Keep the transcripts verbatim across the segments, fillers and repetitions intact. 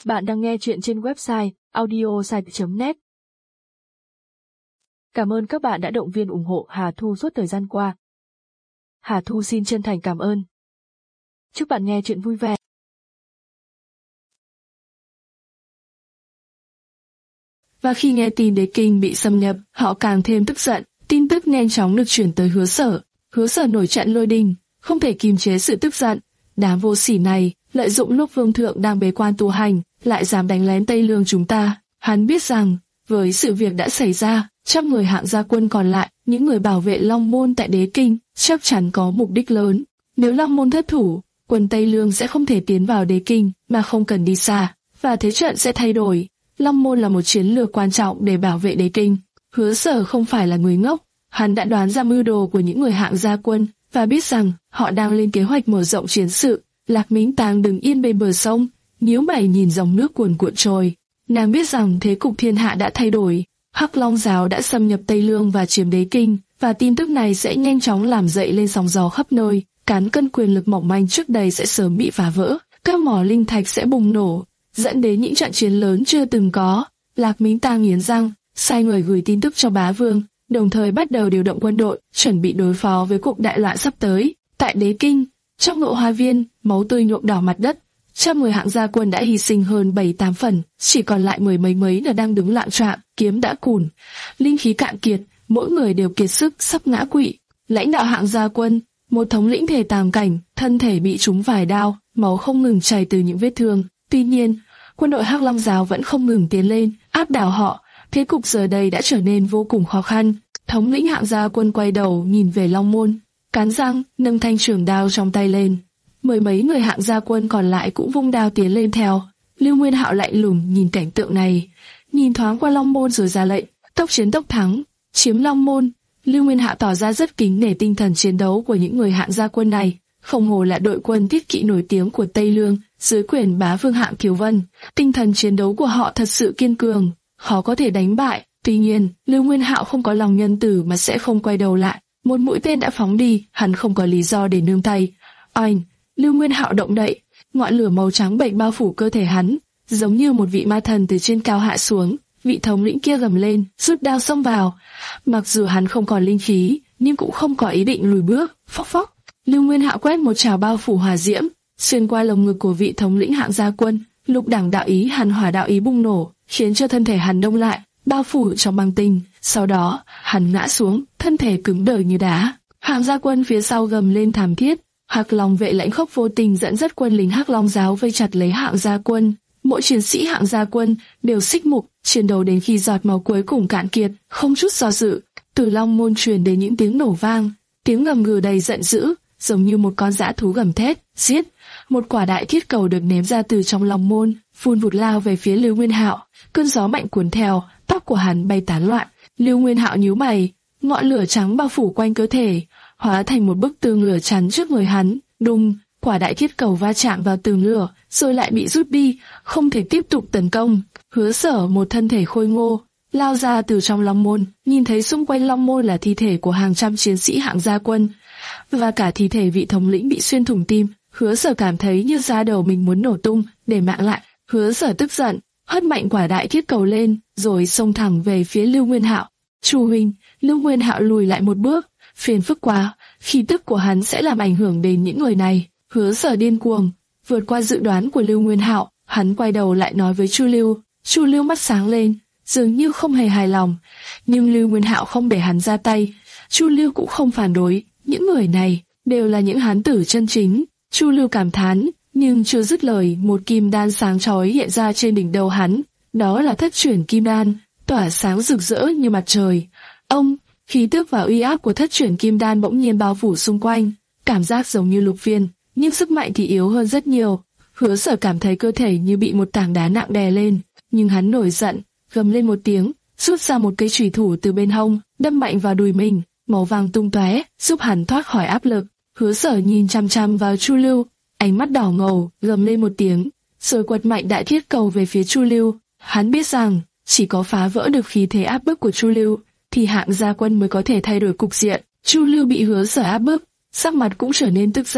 Bạn đang nghe chuyện trên website audiosite chấm net. Cảm ơn các bạn đã động viên ủng hộ Hà Thu suốt thời gian qua. Hà Thu xin chân thành cảm ơn. Chúc bạn nghe chuyện vui vẻ. Và khi nghe tin Đế Kinh bị xâm nhập, họ càng thêm tức giận. Tin tức nhanh chóng được chuyển tới Hứa Sở. Hứa Sở nổi trận lôi đình, không thể kìm chế sự tức giận. Đám vô sỉ này, lợi dụng lúc vương thượng đang bế quan tu hành, lại dám đánh lén Tây Lương chúng ta. Hắn biết rằng, với sự việc đã xảy ra, trăm người hạng gia quân còn lại, những người bảo vệ Long Môn tại Đế Kinh, chắc chắn có mục đích lớn. Nếu Long Môn thất thủ, quân Tây Lương sẽ không thể tiến vào Đế Kinh mà không cần đi xa, và thế trận sẽ thay đổi. Long Môn là một chiến lược quan trọng để bảo vệ Đế Kinh. Hứa Sở không phải là người ngốc, hắn đã đoán ra mưu đồ của những người hạng gia quân và biết rằng họ đang lên kế hoạch mở rộng chiến sự. Lạc Mính Tàng đứng yên bên bờ sông, nhíu mày nhìn dòng nước cuồn cuộn trôi. Nàng biết rằng thế cục thiên hạ đã thay đổi, Hắc Long giáo đã xâm nhập Tây Lương và chiếm Đế Kinh, và tin tức này sẽ nhanh chóng làm dậy lên sóng gió khắp nơi. Cán cân quyền lực mỏng manh trước đây sẽ sớm bị phá vỡ, các mỏ linh thạch sẽ bùng nổ, dẫn đến những trận chiến lớn chưa từng có. Lạc Mính Tàng nghiến răng, sai người gửi tin tức cho bá vương, đồng thời bắt đầu điều động quân đội, chuẩn bị đối phó với cuộc đại loạn sắp tới. Tại Đế Kinh, trong Ngộ Hoa Viên, máu tươi nhuộm đỏ mặt đất. Trăm người hạng gia quân đã hy sinh hơn bảy tám phần, chỉ còn lại mười mấy mấy là đang đứng lạng choạng, kiếm đã cùn, linh khí cạn kiệt, mỗi người đều kiệt sức sắp ngã quỵ. Lãnh đạo hạng gia quân, một thống lĩnh thể tàng cảnh, thân thể bị trúng vài đao, máu không ngừng chảy từ những vết thương. Tuy nhiên, quân đội Hắc Long giáo vẫn không ngừng tiến lên, áp đảo họ. Thế cục giờ đây đã trở nên vô cùng khó khăn. Thống lĩnh hạng gia quân quay đầu nhìn về Long Môn, cắn răng, nâng thanh trường đao trong tay lên. Mười mấy người hạng gia quân còn lại cũng vung đao tiến lên theo. Lưu Nguyên Hạo lạnh lùng nhìn cảnh tượng này, nhìn thoáng qua Long Môn rồi ra lệnh, tốc chiến tốc thắng, chiếm Long Môn. Lưu Nguyên Hạo tỏ ra rất kính nể tinh thần chiến đấu của những người hạng gia quân này. Không hồ là đội quân thiết kỵ nổi tiếng của Tây Lương dưới quyền bá vương hạng Kiều Vân. Tinh thần chiến đấu của họ thật sự kiên cường, khó có thể đánh bại. Tuy nhiên, Lưu Nguyên Hạo không có lòng nhân tử mà sẽ không quay đầu lại. Một mũi tên đã phóng đi, hắn không có lý do để nương tay. Oanh! Lưu Nguyên Hạo động đậy, ngọn lửa màu trắng bệnh bao phủ cơ thể hắn, giống như một vị ma thần từ trên cao hạ xuống. Vị thống lĩnh kia gầm lên, rút đao xông vào. Mặc dù hắn không còn linh khí, nhưng cũng không có ý định lùi bước. Phốc phốc! Lưu Nguyên Hạo quét một trảo bao phủ hỏa diễm, xuyên qua lồng ngực của vị thống lĩnh hạng gia quân. Lục đẳng đạo ý hàn hỏa đạo ý bùng nổ, khiến cho thân thể hắn đông lại, bao phủ trong băng tinh. Sau đó, hắn ngã xuống, thân thể cứng đờ như đá. Hạng gia quân phía sau gầm lên thảm thiết. Hắc Long vệ lãnh khốc vô tình dẫn dắt quân lính Hắc Long giáo vây chặt lấy hạng gia quân. Mỗi chiến sĩ hạng gia quân đều xích mục, chiến đấu đến khi giọt máu cuối cùng cạn kiệt, không chút do dự. Từ Long Môn truyền đến những tiếng nổ vang, tiếng gầm gừ đầy giận dữ, giống như một con dã thú gầm thét, giết. Một quả đại thiết cầu được ném ra từ trong Long Môn, phun vụt lao về phía Lưu Nguyên Hạo. Cơn gió mạnh cuốn theo, tóc của hắn bay tán loạn. Lưu Nguyên Hạo nhíu mày, ngọn lửa trắng bao phủ quanh cơ thể, hóa thành một bức tường lửa chắn trước người hắn. Đùng, quả đại thiết cầu va chạm vào tường lửa, rồi lại bị rút đi, không thể tiếp tục tấn công. Hứa Sở, một thân thể khôi ngô, lao ra từ trong Long Môn, nhìn thấy xung quanh Long Môn là thi thể của hàng trăm chiến sĩ hạng gia quân, và cả thi thể vị thống lĩnh bị xuyên thủng tim. Hứa Sở cảm thấy như da đầu mình muốn nổ tung, để mạng lại. Hứa Sở tức giận, hất mạnh quả đại thiết cầu lên, rồi xông thẳng về phía Lưu Nguyên Hạo. Chu huynh! Lưu Nguyên Hạo lùi lại một bước, phiền phức quá, khí tức của hắn sẽ làm ảnh hưởng đến những người này. Hứa Sở điên cuồng, vượt qua dự đoán của Lưu Nguyên Hạo, hắn quay đầu lại nói với Chu Lưu. Chu Lưu mắt sáng lên, dường như không hề hài lòng, nhưng Lưu Nguyên Hạo không để hắn ra tay. Chu Lưu cũng không phản đối, những người này đều là những hán tử chân chính. Chu Lưu cảm thán, nhưng chưa dứt lời, một kim đan sáng chói hiện ra trên đỉnh đầu hắn. Đó là thất chuyển kim đan, tỏa sáng rực rỡ như mặt trời. Ông, khí tức và uy áp của thất chuyển kim đan bỗng nhiên bao phủ xung quanh, cảm giác giống như lục viên, nhưng sức mạnh thì yếu hơn rất nhiều. Hứa Sở cảm thấy cơ thể như bị một tảng đá nặng đè lên, nhưng hắn nổi giận, gầm lên một tiếng, rút ra một cây chùy thủ từ bên hông, đâm mạnh vào đùi mình, màu vàng tung tóe, giúp hắn thoát khỏi áp lực. Hứa Sở nhìn chăm chăm vào Chu Lưu, ánh mắt đỏ ngầu, gầm lên một tiếng, rồi quật mạnh đại thiết cầu về phía Chu Lưu. Hắn biết rằng chỉ có phá vỡ được khí thế áp bức của Chu Lưu, thì hạng gia quân mới có thể thay đổi cục diện. Chu Lưu bị Hứa Sở áp bức, sắc mặt cũng trở nên tức giận,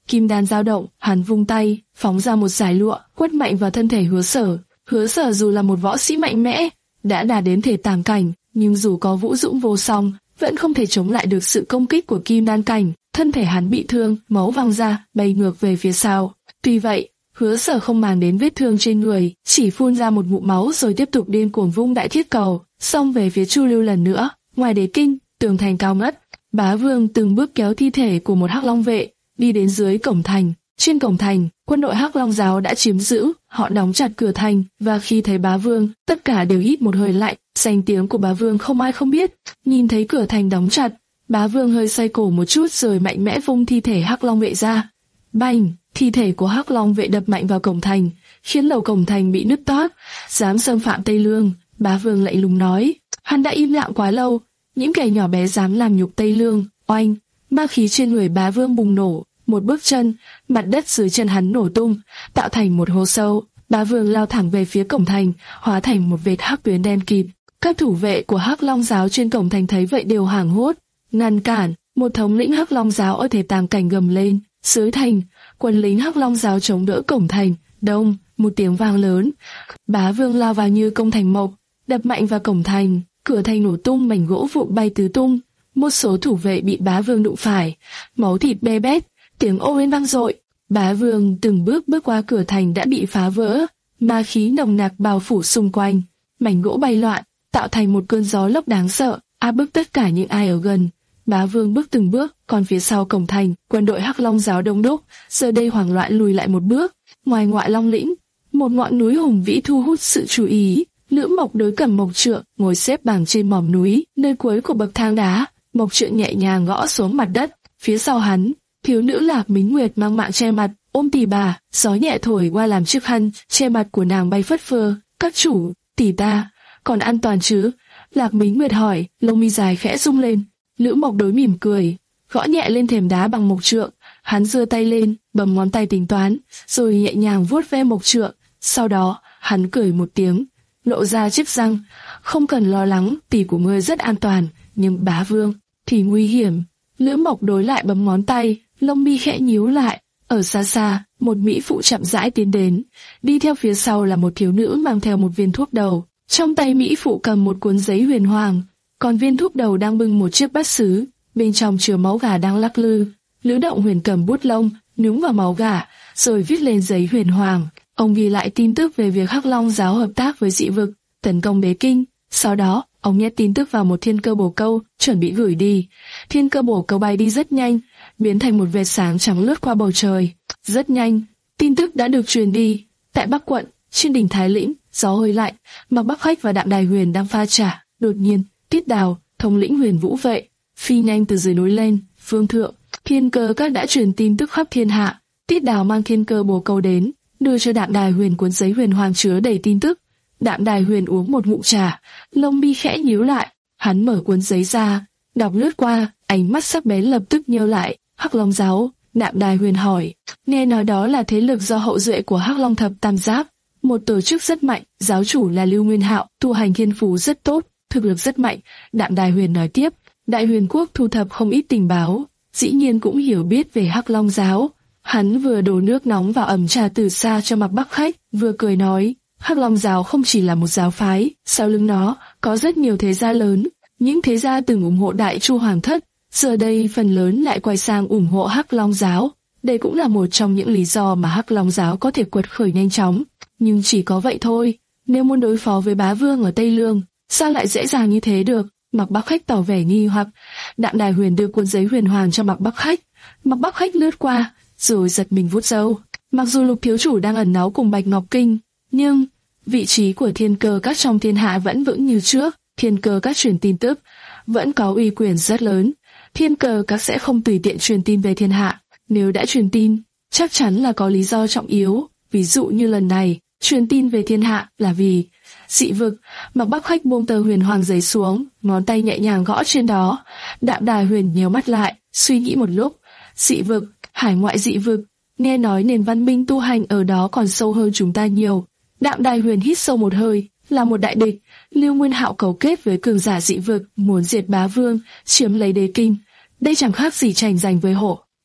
kim đan dao động, hắn vung tay, phóng ra một dải lụa, quất mạnh vào thân thể Hứa Sở. Hứa Sở dù là một võ sĩ mạnh mẽ, đã đạt đến thể tàng cảnh, nhưng dù có vũ dũng vô song, vẫn không thể chống lại được sự công kích của kim đan cảnh. Thân thể hắn bị thương, máu văng ra, bay ngược về phía sau. Tuy vậy, Hứa Sở không màng đến vết thương trên người, chỉ phun ra một ngụm máu rồi tiếp tục điên cuồng vung đại thiết cầu, xông về phía Chu Lưu lần nữa. Ngoài đế kinh, tường thành cao ngất, Bá Vương từng bước kéo thi thể của một Hắc Long vệ đi đến dưới cổng thành. Trên cổng thành, quân đội Hắc Long giáo đã chiếm giữ, họ đóng chặt cửa thành, và khi thấy Bá Vương, tất cả đều hít một hơi lạnh. Danh tiếng của Bá Vương không ai không biết. Nhìn thấy cửa thành đóng chặt, Bá Vương hơi xoay cổ một chút rồi mạnh mẽ vung thi thể Hắc Long vệ ra. Bành! Thi thể của Hắc Long vệ đập mạnh vào cổng thành, khiến lầu cổng thành bị nứt toác. Dám xâm phạm Tây Lương, Bá Vương lạnh lùng nói. Hắn đã im lặng quá lâu, những kẻ nhỏ bé dám làm nhục Tây Lương. Oanh! Ma khí trên người Bá Vương bùng nổ, một bước chân, mặt đất dưới chân hắn nổ tung, tạo thành một hố sâu. Bá Vương lao thẳng về phía cổng thành, hóa thành một vệt hắc tuyến đen kịt. Các thủ vệ của Hắc Long giáo trên cổng thành thấy vậy đều hoảng hốt, ngăn cản. Một thống lĩnh Hắc Long giáo ở thể tàng cảnh gầm lên. Dưới thành, quân lính Hắc Long giáo chống đỡ cổng thành. Đông, một tiếng vang lớn, Bá Vương lao vào như công thành mộc, đập mạnh vào cổng thành. Cửa thành nổ tung, mảnh gỗ vụn bay tứ tung. Một số thủ vệ bị Bá Vương đụng phải, máu thịt bê bết, tiếng ô lên vang dội. Bá Vương từng bước bước qua cửa thành đã bị phá vỡ, ma khí nồng nặc bao phủ xung quanh, mảnh gỗ bay loạn, tạo thành một cơn gió lốc đáng sợ, áp bức tất cả những ai ở gần. Bá Vương bước từng bước, còn phía sau cổng thành, quân đội Hắc Long giáo đông đúc, giờ đây hoảng loạn lùi lại một bước. Ngoài Ngoại Long lĩnh, một ngọn núi hùng vĩ thu hút sự chú ý. Lữ Mộc đối cầm Mộc Trượng ngồi xếp bằng trên mỏm núi, nơi cuối của bậc thang đá. Mộc Trượng nhẹ nhàng gõ xuống mặt đất. Phía sau hắn, thiếu nữ Lạc Mính Nguyệt mang mạng che mặt, ôm tỷ bà, gió nhẹ thổi qua làm chiếc khăn che mặt của nàng bay phất phơ. Các chủ, tỷ ta, còn an toàn chứ? Lạc Mính Nguyệt hỏi, lông mi dài khẽ rung lên. Lữ Mộc đối mỉm cười, gõ nhẹ lên thềm đá bằng Mộc Trượng. Hắn giơ tay lên, bấm ngón tay tính toán, rồi nhẹ nhàng vuốt ve Mộc Trượng. Sau đó, hắn cười một tiếng, lộ ra chiếc răng. Không cần lo lắng, tỷ của ngươi rất an toàn, nhưng Bá Vương thì nguy hiểm. Lữ Mộc đối lại bấm ngón tay, lông mi khẽ nhíu lại. Ở xa xa, một mỹ phụ chậm rãi tiến đến, đi theo phía sau là một thiếu nữ mang theo một viên thuốc đầu. Trong tay mỹ phụ cầm một cuốn giấy huyền hoàng, còn viên thuốc đầu đang bưng một chiếc bát sứ, bên trong chứa máu gà đang lắc lư. Lữ Động Huyền cầm bút lông, nhúng vào máu gà, rồi viết lên giấy huyền hoàng. Ông ghi lại tin tức về việc Hắc Long giáo hợp tác với dị vực, tấn công Đế Kinh. Sau đó, ông nhét tin tức vào một thiên cơ bổ câu, chuẩn bị gửi đi. Thiên cơ bổ câu bay đi rất nhanh, biến thành một vệt sáng trắng lướt qua bầu trời. Rất nhanh, tin tức đã được truyền đi. Tại Bắc quận, trên đỉnh Thái Lĩnh, gió hơi lạnh, Mạc Bắc Khách và Đạm Đài Huyền đang pha trà. Đột nhiên, Tiết Đào, thống lĩnh Huyền Vũ vệ, phi nhanh từ dưới núi lên. Phương thượng, thiên cơ các đã truyền tin tức khắp thiên hạ. Tiết Đào mang thiên cơ bổ câu đến, đưa cho Đạm Đài Huyền cuốn giấy huyền hoàng chứa đầy tin tức. Đạm Đài Huyền uống một ngụm trà, lông mi khẽ nhíu lại. Hắn mở cuốn giấy ra, đọc lướt qua, ánh mắt sắc bén lập tức nheo lại. Hắc Long giáo, Đạm Đài Huyền hỏi. Nghe nói đó là thế lực do hậu duệ của Hắc Long thập tam giáp, một tổ chức rất mạnh, giáo chủ là Lưu Nguyên Hạo, tu hành thiên phú rất tốt, thực lực rất mạnh. Đạm Đài Huyền nói tiếp, Đại Huyền quốc thu thập không ít tình báo, dĩ nhiên cũng hiểu biết về Hắc Long giáo. Hắn vừa đổ nước nóng vào ấm trà từ xa cho Mạc Bắc Khách, vừa cười nói, Hắc Long giáo không chỉ là một giáo phái, sau lưng nó có rất nhiều thế gia lớn, những thế gia từng ủng hộ Đại Chu Hoàng thất, giờ đây phần lớn lại quay sang ủng hộ Hắc Long giáo. Đây cũng là một trong những lý do mà Hắc Long giáo có thể quật khởi nhanh chóng. Nhưng chỉ có vậy thôi, nếu muốn đối phó với Bá Vương ở Tây Lương, sao lại dễ dàng như thế được? Mạc Bắc Khách tỏ vẻ nghi hoặc. Đạm Đài Huyền đưa cuốn giấy huyền hoàng cho Mạc Bắc Khách. Mạc Bắc Khách lướt qua, rồi giật mình vuốt râu. Mặc dù Lục thiếu chủ đang ẩn náu cùng Bạch Ngọc Kinh, nhưng vị trí của thiên cơ các trong thiên hạ vẫn vững như trước. Thiên cơ các truyền tin tức vẫn có uy quyền rất lớn. Thiên cơ các sẽ không tùy tiện truyền tin về thiên hạ. Nếu đã truyền tin, chắc chắn là có lý do trọng yếu. Ví dụ như lần này, truyền tin về thiên hạ là vì dị vực. Mạc Bắc Khách buông tờ huyền hoàng giấy xuống, ngón tay nhẹ nhàng gõ trên đó. Đạm Đài Huyền nhíu mắt lại, suy nghĩ một lúc. Dị vực, hải ngoại dị vực, nghe nói nền văn minh tu hành ở đó còn sâu hơn chúng ta nhiều. Đạm Đài Huyền hít sâu một hơi, là một đại địch. Lưu Nguyên Hạo cấu kết với cường giả dị vực, muốn diệt Bá Vương, chiếm lấy Đế Kinh. Đây chẳng khác gì tranh giành với hổ.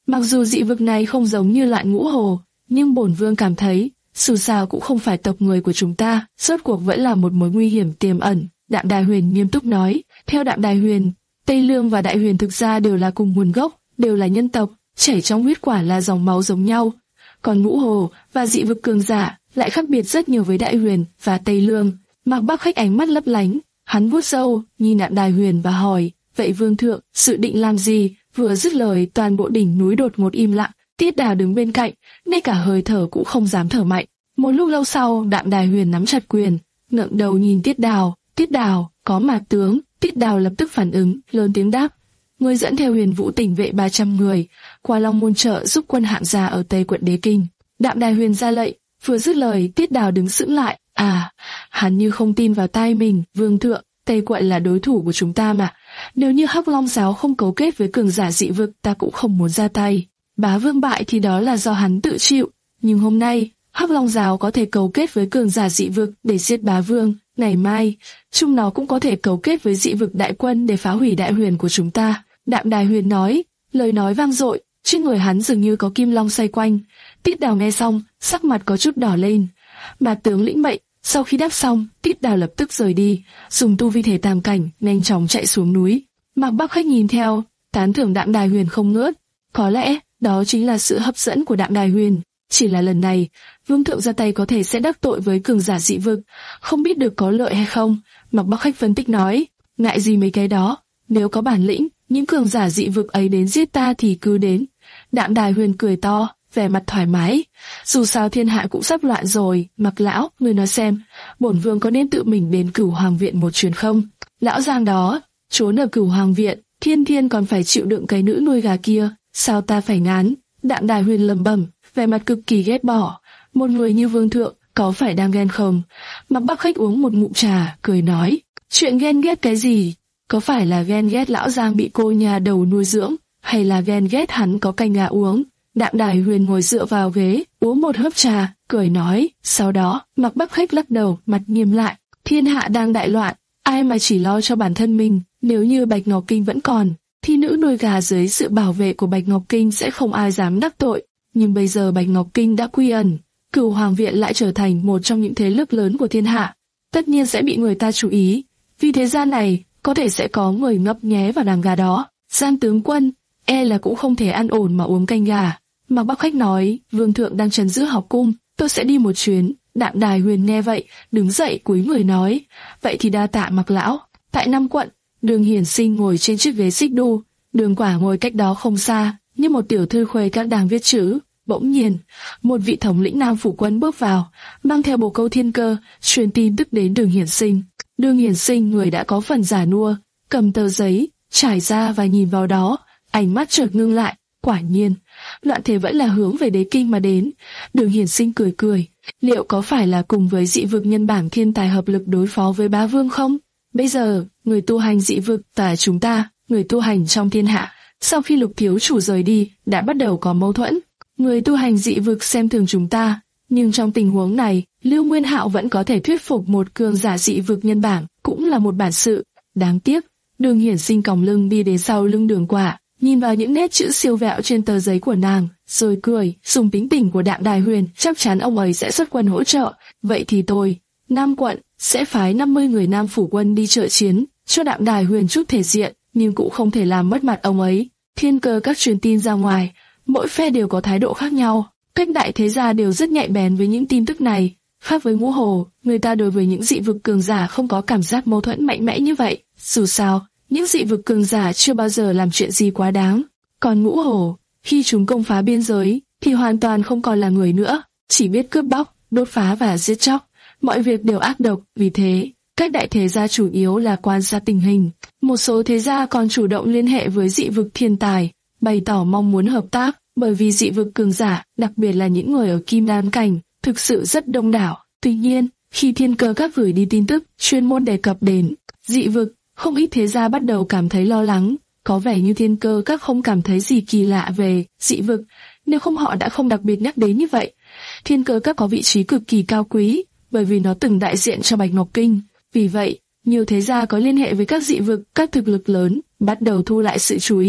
Mặc dù dị vực này không giống như loại ngũ hồ, nhưng bổn vương cảm thấy, dù sao cũng không phải tộc người của chúng ta, rốt cuộc vẫn là một mối nguy hiểm tiềm ẩn. Đạm Đài Huyền nghiêm túc nói, theo Đạm Đài Huyền, Tây Lương và Đại Huyền thực ra đều là cùng nguồn gốc, đều là nhân tộc, chảy trong huyết quản là dòng máu giống nhau. Còn ngũ hồ và dị vực cường giả lại khác biệt rất nhiều với Đại Huyền và Tây Lương. Mạc Bắc Khách ánh mắt lấp lánh, hắn vuốt râu, nhìn Đạm Đài Huyền và hỏi, vậy vương thượng, sự định làm gì? Vừa dứt lời, toàn bộ đỉnh núi đột ngột im lặng. Tiết Đào đứng bên cạnh, ngay cả hơi thở cũng không dám thở mạnh. Một lúc lâu sau, Đạm Đài Huyền nắm chặt quyền, ngẩng đầu nhìn Tiết Đào. Tiết Đào, có Mạc tướng. Tiết Đào lập tức phản ứng, lớn tiếng đáp: ngươi dẫn theo Huyền Vũ Tỉnh vệ ba trăm người, qua Long Môn trợ giúp quân Hạng gia ở Tây quận Đế Kinh. Đạm Đài Huyền ra lệnh. Vừa dứt lời, Tiết Đào đứng sững lại. À, hắn như không tin vào tai mình. Vương thượng, Tây quận là đối thủ của chúng ta mà. Nếu như Hắc Long giáo không cấu kết với cường giả dị vực, ta cũng không muốn ra tay. Bá vương bại thì đó là do hắn tự chịu. Nhưng hôm nay, Hắc Long giáo có thể cấu kết với cường giả dị vực để giết bá vương. Ngày mai, chúng nó cũng có thể cấu kết với dị vực đại quân để phá hủy Đại Huyền của chúng ta. Đạm Đài Huyền nói, lời nói vang dội, trên người hắn dường như có kim long xoay quanh. Tiết Đào nghe xong, sắc mặt có chút đỏ lên. Mà tướng lĩnh mệnh. Sau khi đáp xong, Tiết Đào lập tức rời đi, dùng tu vi thể tam cảnh, nhanh chóng chạy xuống núi. Mạc Bắc Khách nhìn theo, tán thưởng Đạm Đài Huyền không ngớt. Có lẽ, đó chính là sự hấp dẫn của Đạm Đài Huyền. Chỉ là lần này, vương thượng ra tay có thể sẽ đắc tội với cường giả dị vực, không biết được có lợi hay không. Mạc Bắc Khách phân tích nói, ngại gì mấy cái đó, nếu có bản lĩnh, những cường giả dị vực ấy đến giết ta thì cứ đến. Đạm Đài Huyền cười to, vẻ mặt thoải mái. Dù sao thiên hạ cũng sắp loạn rồi. Mạc lão, ngươi nói xem, bổn vương có nên tự mình đến Cửu Hoàng viện một chuyến không? Lão giang đó, trốn ở Cửu Hoàng viện, thiên thiên còn phải chịu đựng cái nữ nuôi gà kia, sao ta phải ngán? Đạm Đài Huyền lẩm bẩm, vẻ mặt cực kỳ ghét bỏ. Một người như vương thượng, có phải đang ghen không? Mạc Bắc Khách uống một ngụm trà, cười nói, chuyện ghen ghét cái gì? Có phải là ghen ghét lão giang bị cô nhà đầu nuôi dưỡng, hay là ghen ghét hắn có canh gà uống? Đạm Đài Huyền ngồi dựa vào ghế, uống một hớp trà, cười nói. Sau đó, Mạc Bắc Khách lắc đầu, mặt nghiêm lại. Thiên hạ đang đại loạn, ai mà chỉ lo cho bản thân mình. Nếu như Bạch Ngọc Kinh vẫn còn, thì nữ nuôi gà dưới sự bảo vệ của Bạch Ngọc Kinh sẽ không ai dám đắc tội. Nhưng bây giờ Bạch Ngọc Kinh đã quy ẩn, Cửu Hoàng viện lại trở thành một trong những thế lực lớn của thiên hạ, tất nhiên sẽ bị người ta chú ý. Vì thế gian này, có thể sẽ có người ngấp nghé vào đàn gà đó. Giang tướng quân, e là cũng không thể ăn ổn mà uống canh gà. Mạc Bắc Khách nói, vương thượng đang trấn giữ học cung, tôi sẽ đi một chuyến. Đạm Đài Huyền nghe vậy, đứng dậy cúi người nói, vậy thì đa tạ Mạc lão. Tại Nam quận, Đường Hiển Sinh ngồi trên chiếc ghế xích đu, Đường Quả ngồi cách đó không xa, như một tiểu thư khuê các đang viết chữ. Bỗng nhiên, một vị thống lĩnh Nam phủ quân bước vào, mang theo bồ câu thiên cơ, truyền tin tức đến Đường Hiển Sinh. Đường Hiển Sinh người đã có phần già nua, cầm tờ giấy, trải ra và nhìn vào đó, ánh mắt chợt ngưng lại. Quả nhiên, loạn thế vẫn là hướng về Đế Kinh mà đến. Đường Hiển Sinh cười cười, liệu có phải là cùng với dị vực nhân bản thiên tài hợp lực đối phó với bá vương không? Bây giờ, người tu hành dị vực và chúng ta, người tu hành trong thiên hạ, sau khi Lục thiếu chủ rời đi, đã bắt đầu có mâu thuẫn. Người tu hành dị vực xem thường chúng ta, nhưng trong tình huống này, Lưu Nguyên Hạo vẫn có thể thuyết phục một cường giả dị vực nhân bản, cũng là một bản sự. Đáng tiếc, Đường Hiển Sinh còng lưng đi đến sau lưng Đường Quả, nhìn vào những nét chữ siêu vẹo trên tờ giấy của nàng, rồi cười. Dùng tính tình của Đạm Đài Huyền, chắc chắn ông ấy sẽ xuất quân hỗ trợ. Vậy thì tôi, Nam quận, sẽ phái năm mươi người Nam phủ quân đi trợ chiến, cho Đạm Đài Huyền chút thể diện, nhưng cũng không thể làm mất mặt ông ấy. Thiên cơ các truyền tin ra ngoài, mỗi phe đều có thái độ khác nhau. Các đại thế gia đều rất nhạy bén với những tin tức này. Khác với Ngũ Hồ, người ta đối với những dị vực cường giả không có cảm giác mâu thuẫn mạnh mẽ như vậy. Dù sao, những dị vực cường giả chưa bao giờ làm chuyện gì quá đáng. Còn Ngũ Hồ, khi chúng công phá biên giới, thì hoàn toàn không còn là người nữa, chỉ biết cướp bóc, đốt phá và giết chóc. Mọi việc đều ác độc, vì thế, các đại thế gia chủ yếu là quan sát tình hình. Một số thế gia còn chủ động liên hệ với dị vực thiên tài, bày tỏ mong muốn hợp tác, bởi vì dị vực cường giả, đặc biệt là những người ở Kim Đan cảnh, thực sự rất đông đảo. Tuy nhiên, khi Thiên Cơ các gửi đi tin tức chuyên môn đề cập đến dị vực, không ít thế gia bắt đầu cảm thấy lo lắng. Có vẻ như Thiên Cơ các không cảm thấy gì kỳ lạ về dị vực, nếu không họ đã không đặc biệt nhắc đến như vậy. Thiên Cơ các có vị trí cực kỳ cao quý, bởi vì nó từng đại diện cho Bạch Ngọc Kinh. Vì vậy, nhiều thế gia có liên hệ với các dị vực, các thực lực lớn, bắt đầu thu lại sự chú ý.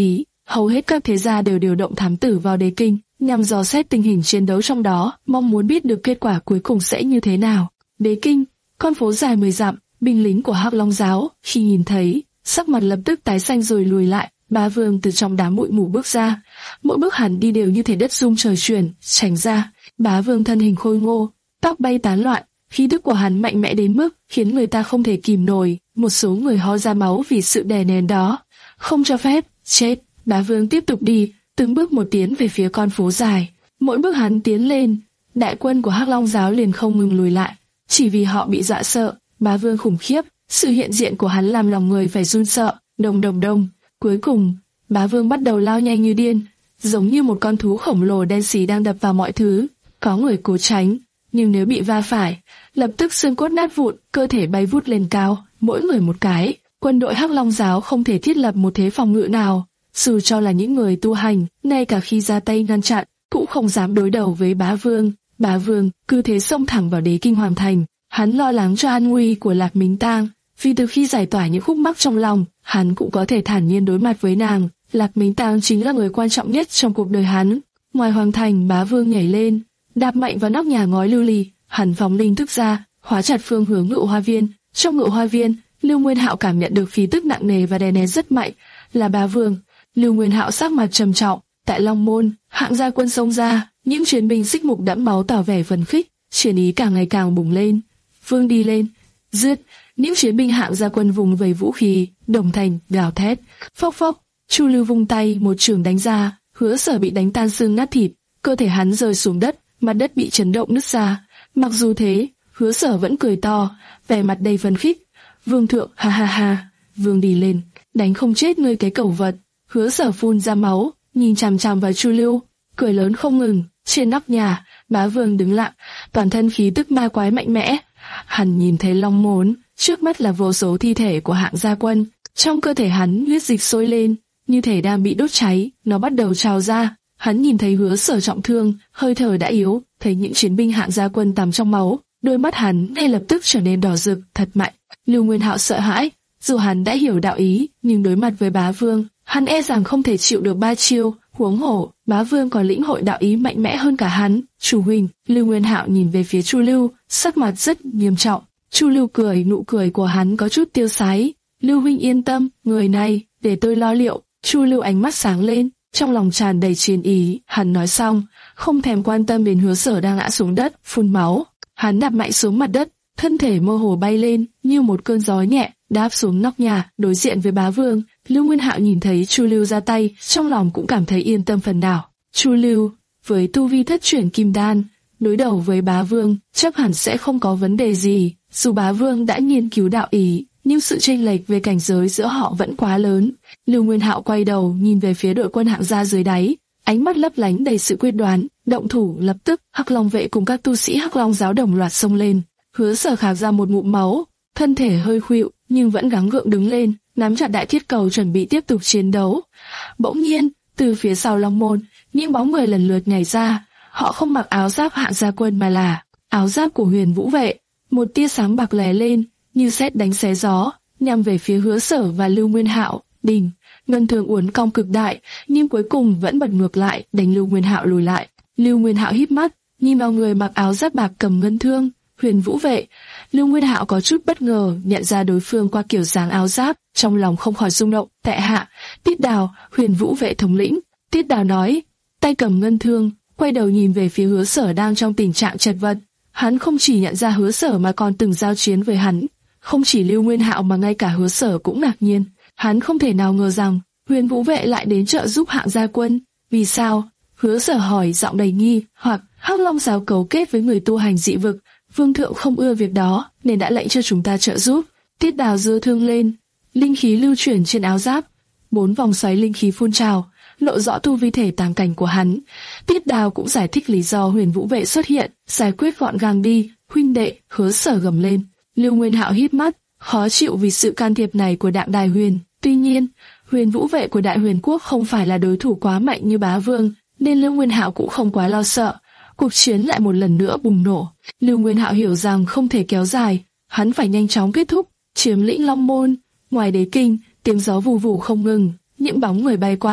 hầu hết các thế gia đều điều động thám tử vào đế kinh, nhằm dò xét tình hình chiến đấu trong đó, mong muốn biết được kết quả cuối cùng sẽ như thế nào. Đế kinh, con phố dài mười dặm, binh lính của Hắc Long giáo khi nhìn thấy, sắc mặt lập tức tái xanh rồi lùi lại. Bá Vương từ trong đám bụi mù bước ra, mỗi bước hắn đi đều như thể đất rung trời chuyển, tránh ra. Bá Vương thân hình khôi ngô, tóc bay tán loạn, khí tức của hắn mạnh mẽ đến mức khiến người ta không thể kìm nổi. Một số người ho ra máu vì sự đè nén đó. Không cho phép, chết. Bá Vương tiếp tục đi, từng bước một tiến về phía con phố dài. Mỗi bước hắn tiến lên, đại quân của Hắc Long giáo liền không ngừng lùi lại, chỉ vì họ bị dọa sợ. Bá Vương khủng khiếp, sự hiện diện của hắn làm lòng người phải run sợ. Đông đông đông. Cuối cùng, Bá Vương bắt đầu lao nhanh như điên, giống như một con thú khổng lồ đen xì đang đập vào mọi thứ. Có người cố tránh, nhưng nếu bị va phải, lập tức xương cốt nát vụn, cơ thể bay vút lên cao, mỗi người một cái. Quân đội Hắc Long giáo không thể thiết lập một thế phòng ngự nào, dù cho là những người tu hành, ngay cả khi ra tay ngăn chặn, cũng không dám đối đầu với Bá Vương. Bá Vương cứ thế xông thẳng vào đế kinh hoàng thành. Hắn lo lắng cho an nguy của Lạc Mính Tang, vì từ khi giải tỏa những khúc mắc trong lòng, hắn cũng có thể thản nhiên đối mặt với nàng. Lạc Mính Tang chính là người quan trọng nhất trong cuộc đời hắn. Ngoài hoàng thành, Bá Vương nhảy lên, đạp mạnh vào nóc nhà ngói lưu ly, hắn phóng linh thức ra, hóa chặt phương hướng Ngự Hoa Viên. Trong Ngự Hoa Viên, Lưu Nguyên Hạo cảm nhận được khí tức nặng nề và đè nén rất mạnh, là Bá Vương. Lưu Nguyên Hạo sắc mặt trầm trọng. Tại Long Môn, hạng gia quân xông ra, những chiến binh xích mục đẫm máu tỏ vẻ phấn khích, chiến ý càng ngày càng bùng lên. Vương đi lên, giết. Những chiến binh hạng gia quân vùng vẩy vũ khí, đồng thanh gào thét. Phốc phốc, Chu Lưu vung tay một chưởng đánh ra, Hứa Sở bị đánh tan xương nát thịt, cơ thể hắn rơi xuống đất, mặt đất bị chấn động nứt ra. Mặc dù thế, Hứa Sở vẫn cười to, vẻ mặt đầy phấn khích. Vương thượng, ha ha ha. Vương đi lên, đánh không chết ngươi cái cẩu vật. Hứa Sở phun ra máu, nhìn chằm chằm vào Chu Lưu, cười lớn không ngừng. Trên nóc nhà, Bá Vương đứng lặng, toàn thân khí tức ma quái mạnh mẽ. Hắn nhìn thấy Long Môn, trước mắt là vô số thi thể của hạng gia quân. Trong cơ thể hắn huyết dịch sôi lên, như thể đang bị đốt cháy, nó bắt đầu trào ra. Hắn nhìn thấy Hứa Sở trọng thương, hơi thở đã yếu, thấy những chiến binh hạng gia quân tắm trong máu, đôi mắt hắn ngay lập tức trở nên đỏ rực, thật mạnh. Lưu Nguyên Hạo sợ hãi, dù hắn đã hiểu đạo ý, nhưng đối mặt với Bá Vương, hắn e rằng không thể chịu được ba chiêu. Huống hồ, Bá Vương còn lĩnh hội đạo ý mạnh mẽ hơn cả hắn. Chủ huynh, Lưu Nguyên Hạo nhìn về phía Chu Lưu, sắc mặt rất nghiêm trọng. Chu Lưu cười, nụ cười của hắn có chút tiêu sái. Lưu huynh yên tâm, người này để tôi lo liệu. Chu Lưu ánh mắt sáng lên, trong lòng tràn đầy chiến ý. Hắn nói xong, không thèm quan tâm đến Hứa Sở đang ngã xuống đất, phun máu. Hắn đạp mạnh xuống mặt đất, thân thể mơ hồ bay lên như một cơn gió nhẹ, đáp xuống nóc nhà, đối diện với Bá Vương. Lưu Nguyên Hạo nhìn thấy Chu Lưu ra tay, trong lòng cũng cảm thấy yên tâm phần nào. Chu Lưu, với tu vi thất chuyển kim đan, đối đầu với Bá Vương, chắc hẳn sẽ không có vấn đề gì. Dù Bá Vương đã nghiên cứu đạo ý, nhưng sự chênh lệch về cảnh giới giữa họ vẫn quá lớn. Lưu Nguyên Hạo quay đầu nhìn về phía đội quân hạng gia dưới đáy, ánh mắt lấp lánh đầy sự quyết đoán. Động thủ lập tức, Hắc Long vệ cùng các tu sĩ Hắc Long giáo đồng loạt xông lên. Hứa Sở khạc ra một ngụm máu, thân thể hơi khuỵu nhưng vẫn gắng gượng đứng lên, nắm chặt đại thiết cầu chuẩn bị tiếp tục chiến đấu. Bỗng nhiên, từ phía sau Long Môn, những bóng người lần lượt nhảy ra. Họ không mặc áo giáp hạng gia quân mà là áo giáp của Huyền Vũ vệ. Một tia sáng bạc lóe lên, như sét đánh xé gió, nhằm về phía Hứa Sở và Lưu Nguyên Hạo. Đình, ngân thương uốn cong cực đại, nhưng cuối cùng vẫn bật ngược lại, đánh Lưu Nguyên Hạo lùi lại. Lưu Nguyên Hạo híp mắt, nhìn vào người mặc áo giáp bạc cầm ngân thương, Huyền Vũ vệ. Lưu Nguyên Hạo có chút bất ngờ nhận ra đối phương qua kiểu dáng áo giáp, trong lòng không khỏi rung động. Tại hạ, Tiết Đào, Huyền Vũ vệ thống lĩnh. Tiết Đào nói, tay cầm ngân thương, quay đầu nhìn về phía Hứa Sở đang trong tình trạng chật vật. Hắn không chỉ nhận ra Hứa Sở mà còn từng giao chiến với hắn. Không chỉ Lưu Nguyên Hạo mà ngay cả Hứa Sở cũng ngạc nhiên. Hắn không thể nào ngờ rằng Huyền Vũ vệ lại đến trợ giúp hạng gia quân. Vì sao? Hứa Sở hỏi giọng đầy nghi hoặc. Hắc Long giáo cấu kết với người tu hành dị vực. Vương thượng không ưa việc đó nên đã lệnh cho chúng ta trợ giúp. Tiết Đào giơ thương lên, linh khí lưu chuyển trên áo giáp, bốn vòng xoáy linh khí phun trào, lộ rõ tu vi thể tàng cảnh của hắn. Tiết Đào cũng giải thích lý do Huyền Vũ vệ xuất hiện, giải quyết gọn gàng đi. Huynh đệ, Hứa Sở gầm lên. Lưu Nguyên Hạo híp mắt, khó chịu vì sự can thiệp này của Đặng Đài Huyền. Tuy nhiên, Huyền Vũ vệ của Đại Huyền quốc không phải là đối thủ quá mạnh như Bá Vương, nên Lưu Nguyên Hạo cũng không quá lo sợ. Cuộc chiến lại một lần nữa bùng nổ. Lưu Nguyên Hạo hiểu rằng không thể kéo dài, hắn phải nhanh chóng kết thúc, chiếm lĩnh Long Môn. Ngoài đế kinh, tiếng gió vù vù không ngừng, những bóng người bay qua,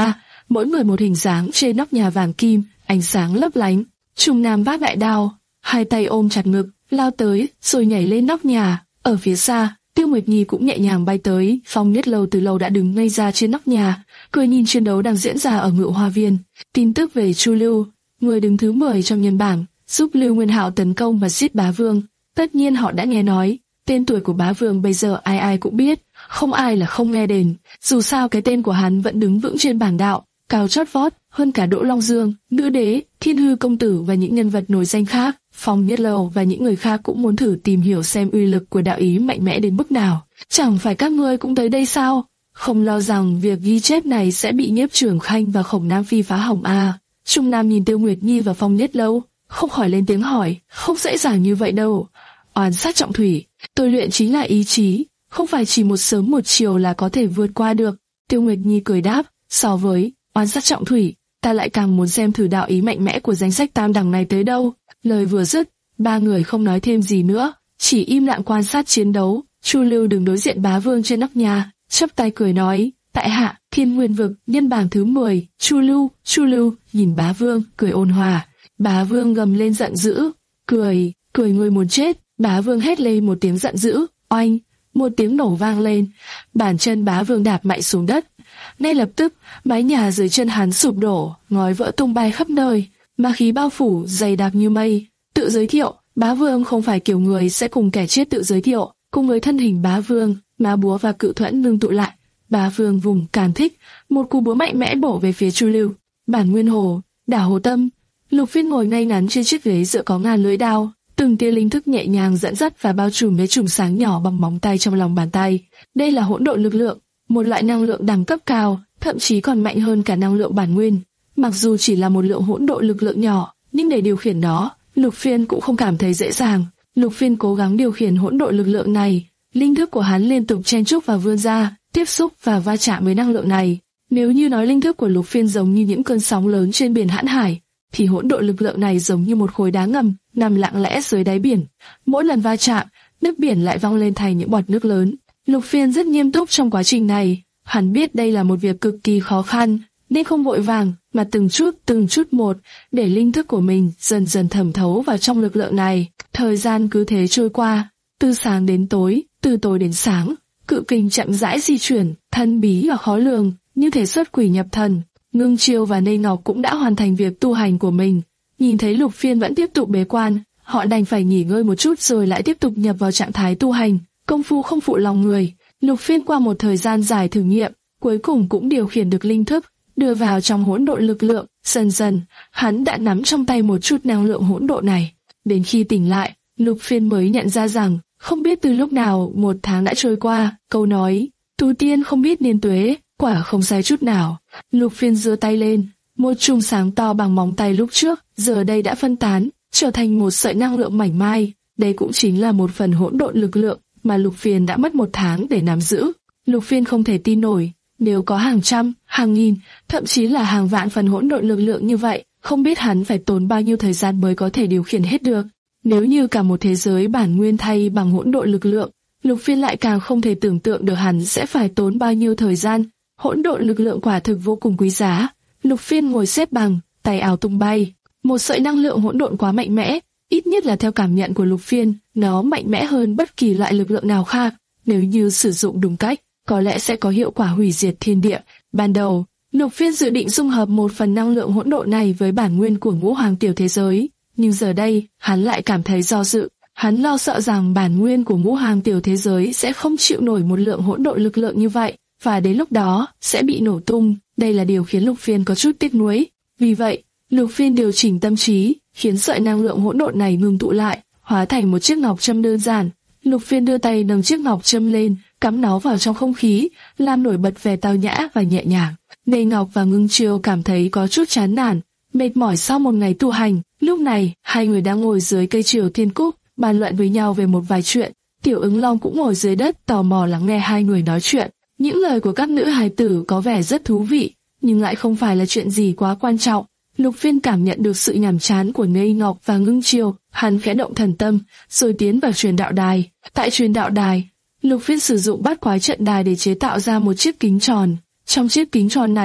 mỗi người một hình dáng trên nóc nhà vàng kim, ánh sáng lấp lánh. Trung Nam vác đại đao, hai tay ôm chặt ngực, lao tới, rồi nhảy lên nóc nhà. Ở phía xa, Tiêu Nguyệt Nhi cũng nhẹ nhàng bay tới. Phong Nhất Lâu từ lâu đã đứng ngây ra trên nóc nhà, cười nhìn chiến đấu đang diễn ra ở Ngự Hoa Viên. Tin tức về Chu Lưu, người đứng thứ mười trong nhân bảng, giúp Lưu Nguyên Hạo tấn công và giết Bá Vương. Tất nhiên họ đã nghe nói, tên tuổi của Bá Vương bây giờ ai ai cũng biết, không ai là không nghe đến. Dù sao cái tên của hắn vẫn đứng vững trên bảng đạo, cao chót vót hơn cả Đỗ Long Dương, Nữ Đế, Thiên Hư Công Tử và những nhân vật nổi danh khác. Phong Nhất Lâu và những người khác cũng muốn thử tìm hiểu xem uy lực của đạo ý mạnh mẽ đến mức nào. Chẳng phải các ngươi cũng tới đây sao? Không lo rằng việc ghi chép này sẽ bị Nhiếp Trưởng Khanh và Khổng Nam Phi phá hỏng à? Trung Nam nhìn Tiêu Nguyệt Nhi và Phong Nhất Lâu, không khỏi lên tiếng hỏi, không dễ dàng như vậy đâu. Oán sát trọng thủy, tôi luyện chính là ý chí, không phải chỉ một sớm một chiều là có thể vượt qua được. Tiêu Nguyệt Nhi cười đáp, so với oán sát trọng thủy, ta lại càng muốn xem thử đạo ý mạnh mẽ của danh sách tam đẳng này tới đâu. Lời vừa dứt, ba người không nói thêm gì nữa, chỉ im lặng quan sát chiến đấu. Chu Lưu đứng đối diện Bá Vương trên nóc nhà, chắp tay cười nói, tại hạ Thiên Nguyên Vực nhân bảng thứ mười, Chu Lưu. Chu Lưu nhìn Bá Vương, cười ôn hòa. Bá Vương gầm lên giận dữ, cười, cười người muốn chết. Bá Vương hét lên một tiếng giận dữ, oanh, một tiếng nổ vang lên, bàn chân Bá Vương đạp mạnh xuống đất. Ngay lập tức, mái nhà dưới chân hắn sụp đổ, ngói vỡ tung bay khắp nơi, ma khí bao phủ dày đặc như mây. Tự giới thiệu, Bá Vương không phải kiểu người sẽ cùng kẻ chết tự giới thiệu. Cùng với thân hình Bá Vương, má búa và cự thuẫn ngưng tụ lại, Bá Vương vùng càn thích, một cú búa mạnh mẽ bổ về phía Chu Lưu. Bản Nguyên Hồ, đảo Hồ Tâm. Lục Phiên ngồi ngay ngắn trên chiếc ghế dựa có ngàn lưỡi đao, từng tia linh thức nhẹ nhàng dẫn dắt và bao trùm mấy chùm sáng nhỏ bằng móng tay trong lòng bàn tay. Đây là hỗn độn lực lượng, một loại năng lượng đẳng cấp cao, thậm chí còn mạnh hơn cả năng lượng bản nguyên. Mặc dù chỉ là một lượng hỗn độn lực lượng nhỏ, nhưng để điều khiển nó, Lục Phiên cũng không cảm thấy dễ dàng. Lục Phiên cố gắng điều khiển hỗn độn lực lượng này, linh thức của hắn liên tục chen chúc và vươn ra, tiếp xúc và va chạm với năng lượng này. Nếu như nói linh thức của Lục Phiên giống như những cơn sóng lớn trên biển Hãn Hải, thì hỗn độn lực lượng này giống như một khối đá ngầm nằm lặng lẽ dưới đáy biển. Mỗi lần va chạm, nước biển lại văng lên thành những bọt nước lớn. Lục Phiên rất nghiêm túc trong quá trình này. Hắn biết đây là một việc cực kỳ khó khăn, nên không vội vàng, mà từng chút từng chút một, để linh thức của mình dần dần thẩm thấu vào trong lực lượng này. Thời gian cứ thế trôi qua, từ sáng đến tối, từ tối đến sáng, cự kình chậm rãi di chuyển, thân bí và khó lường, như thể xuất quỷ nhập thần. Ngưng Chiêu và Nê Ngọc cũng đã hoàn thành việc tu hành của mình. Nhìn thấy Lục Phiên vẫn tiếp tục bế quan, họ đành phải nghỉ ngơi một chút rồi lại tiếp tục nhập vào trạng thái tu hành. Công phu không phụ lòng người. Lục Phiên qua một thời gian dài thử nghiệm, cuối cùng cũng điều khiển được linh thức, đưa vào trong hỗn độn lực lượng. Dần dần, hắn đã nắm trong tay một chút năng lượng hỗn độn này. Đến khi tỉnh lại, Lục Phiên mới nhận ra rằng, không biết từ lúc nào một tháng đã trôi qua. Câu nói, tu tiên không biết niên tuế, quả không sai chút nào. Lục Phiên giơ tay lên, một chùm sáng to bằng móng tay lúc trước, giờ đây đã phân tán, trở thành một sợi năng lượng mảnh mai. Đây cũng chính là một phần hỗn độn lực lượng mà Lục Phiên đã mất một tháng để nắm giữ. Lục Phiên không thể tin nổi, nếu có hàng trăm, hàng nghìn, thậm chí là hàng vạn phần hỗn độn lực lượng như vậy, không biết hắn phải tốn bao nhiêu thời gian mới có thể điều khiển hết được. Nếu như cả một thế giới bản nguyên thay bằng hỗn độn lực lượng, Lục Phiên lại càng không thể tưởng tượng được hắn sẽ phải tốn bao nhiêu thời gian. Hỗn độn lực lượng quả thực vô cùng quý giá. Lục Phiên ngồi xếp bằng, tay áo tung bay. Một sợi năng lượng hỗn độn quá mạnh mẽ, ít nhất là theo cảm nhận của Lục Phiên, nó mạnh mẽ hơn bất kỳ loại lực lượng nào khác. Nếu như sử dụng đúng cách, có lẽ sẽ có hiệu quả hủy diệt thiên địa. Ban đầu, Lục Phiên dự định dung hợp một phần năng lượng hỗn độn này với bản nguyên của ngũ hoàng tiểu thế giới, nhưng giờ đây, hắn lại cảm thấy do dự. Hắn lo sợ rằng bản nguyên của ngũ hoàng tiểu thế giới sẽ không chịu nổi một lượng hỗn độn lực lượng như vậy, và đến lúc đó sẽ bị nổ tung. Đây là điều khiến Lục Phiên có chút tiếc nuối. Vì vậy, Lục Phiên điều chỉnh tâm trí, khiến sợi năng lượng hỗn độn này ngừng tụ lại, hóa thành một chiếc ngọc châm đơn giản. Lục Phiên đưa tay nâng chiếc ngọc châm lên, cắm nó vào trong không khí, làm nổi bật vẻ tao nhã và nhẹ nhàng. Nê Ngọc và Ngưng Chiêu cảm thấy có chút chán nản, mệt mỏi sau một ngày tu hành. Lúc này, hai người đang ngồi dưới cây Triều Thiên Cúc, bàn luận với nhau về một vài chuyện. Tiểu Ứng Long cũng ngồi dưới đất tò mò lắng nghe hai người nói chuyện. Những lời của các nữ hài tử có vẻ rất thú vị, nhưng lại không phải là chuyện gì quá quan trọng. Lục Phiên cảm nhận được sự nhàm chán của Nê Ngọc và Ngưng Chiêu, hắn khẽ động thần tâm, rồi tiến vào truyền đạo đài. Tại truyền đạo đài, Lục Phiên sử dụng bát quái trận đài để chế tạo ra một chiếc kính tròn. Trong chiếc kính tròn này,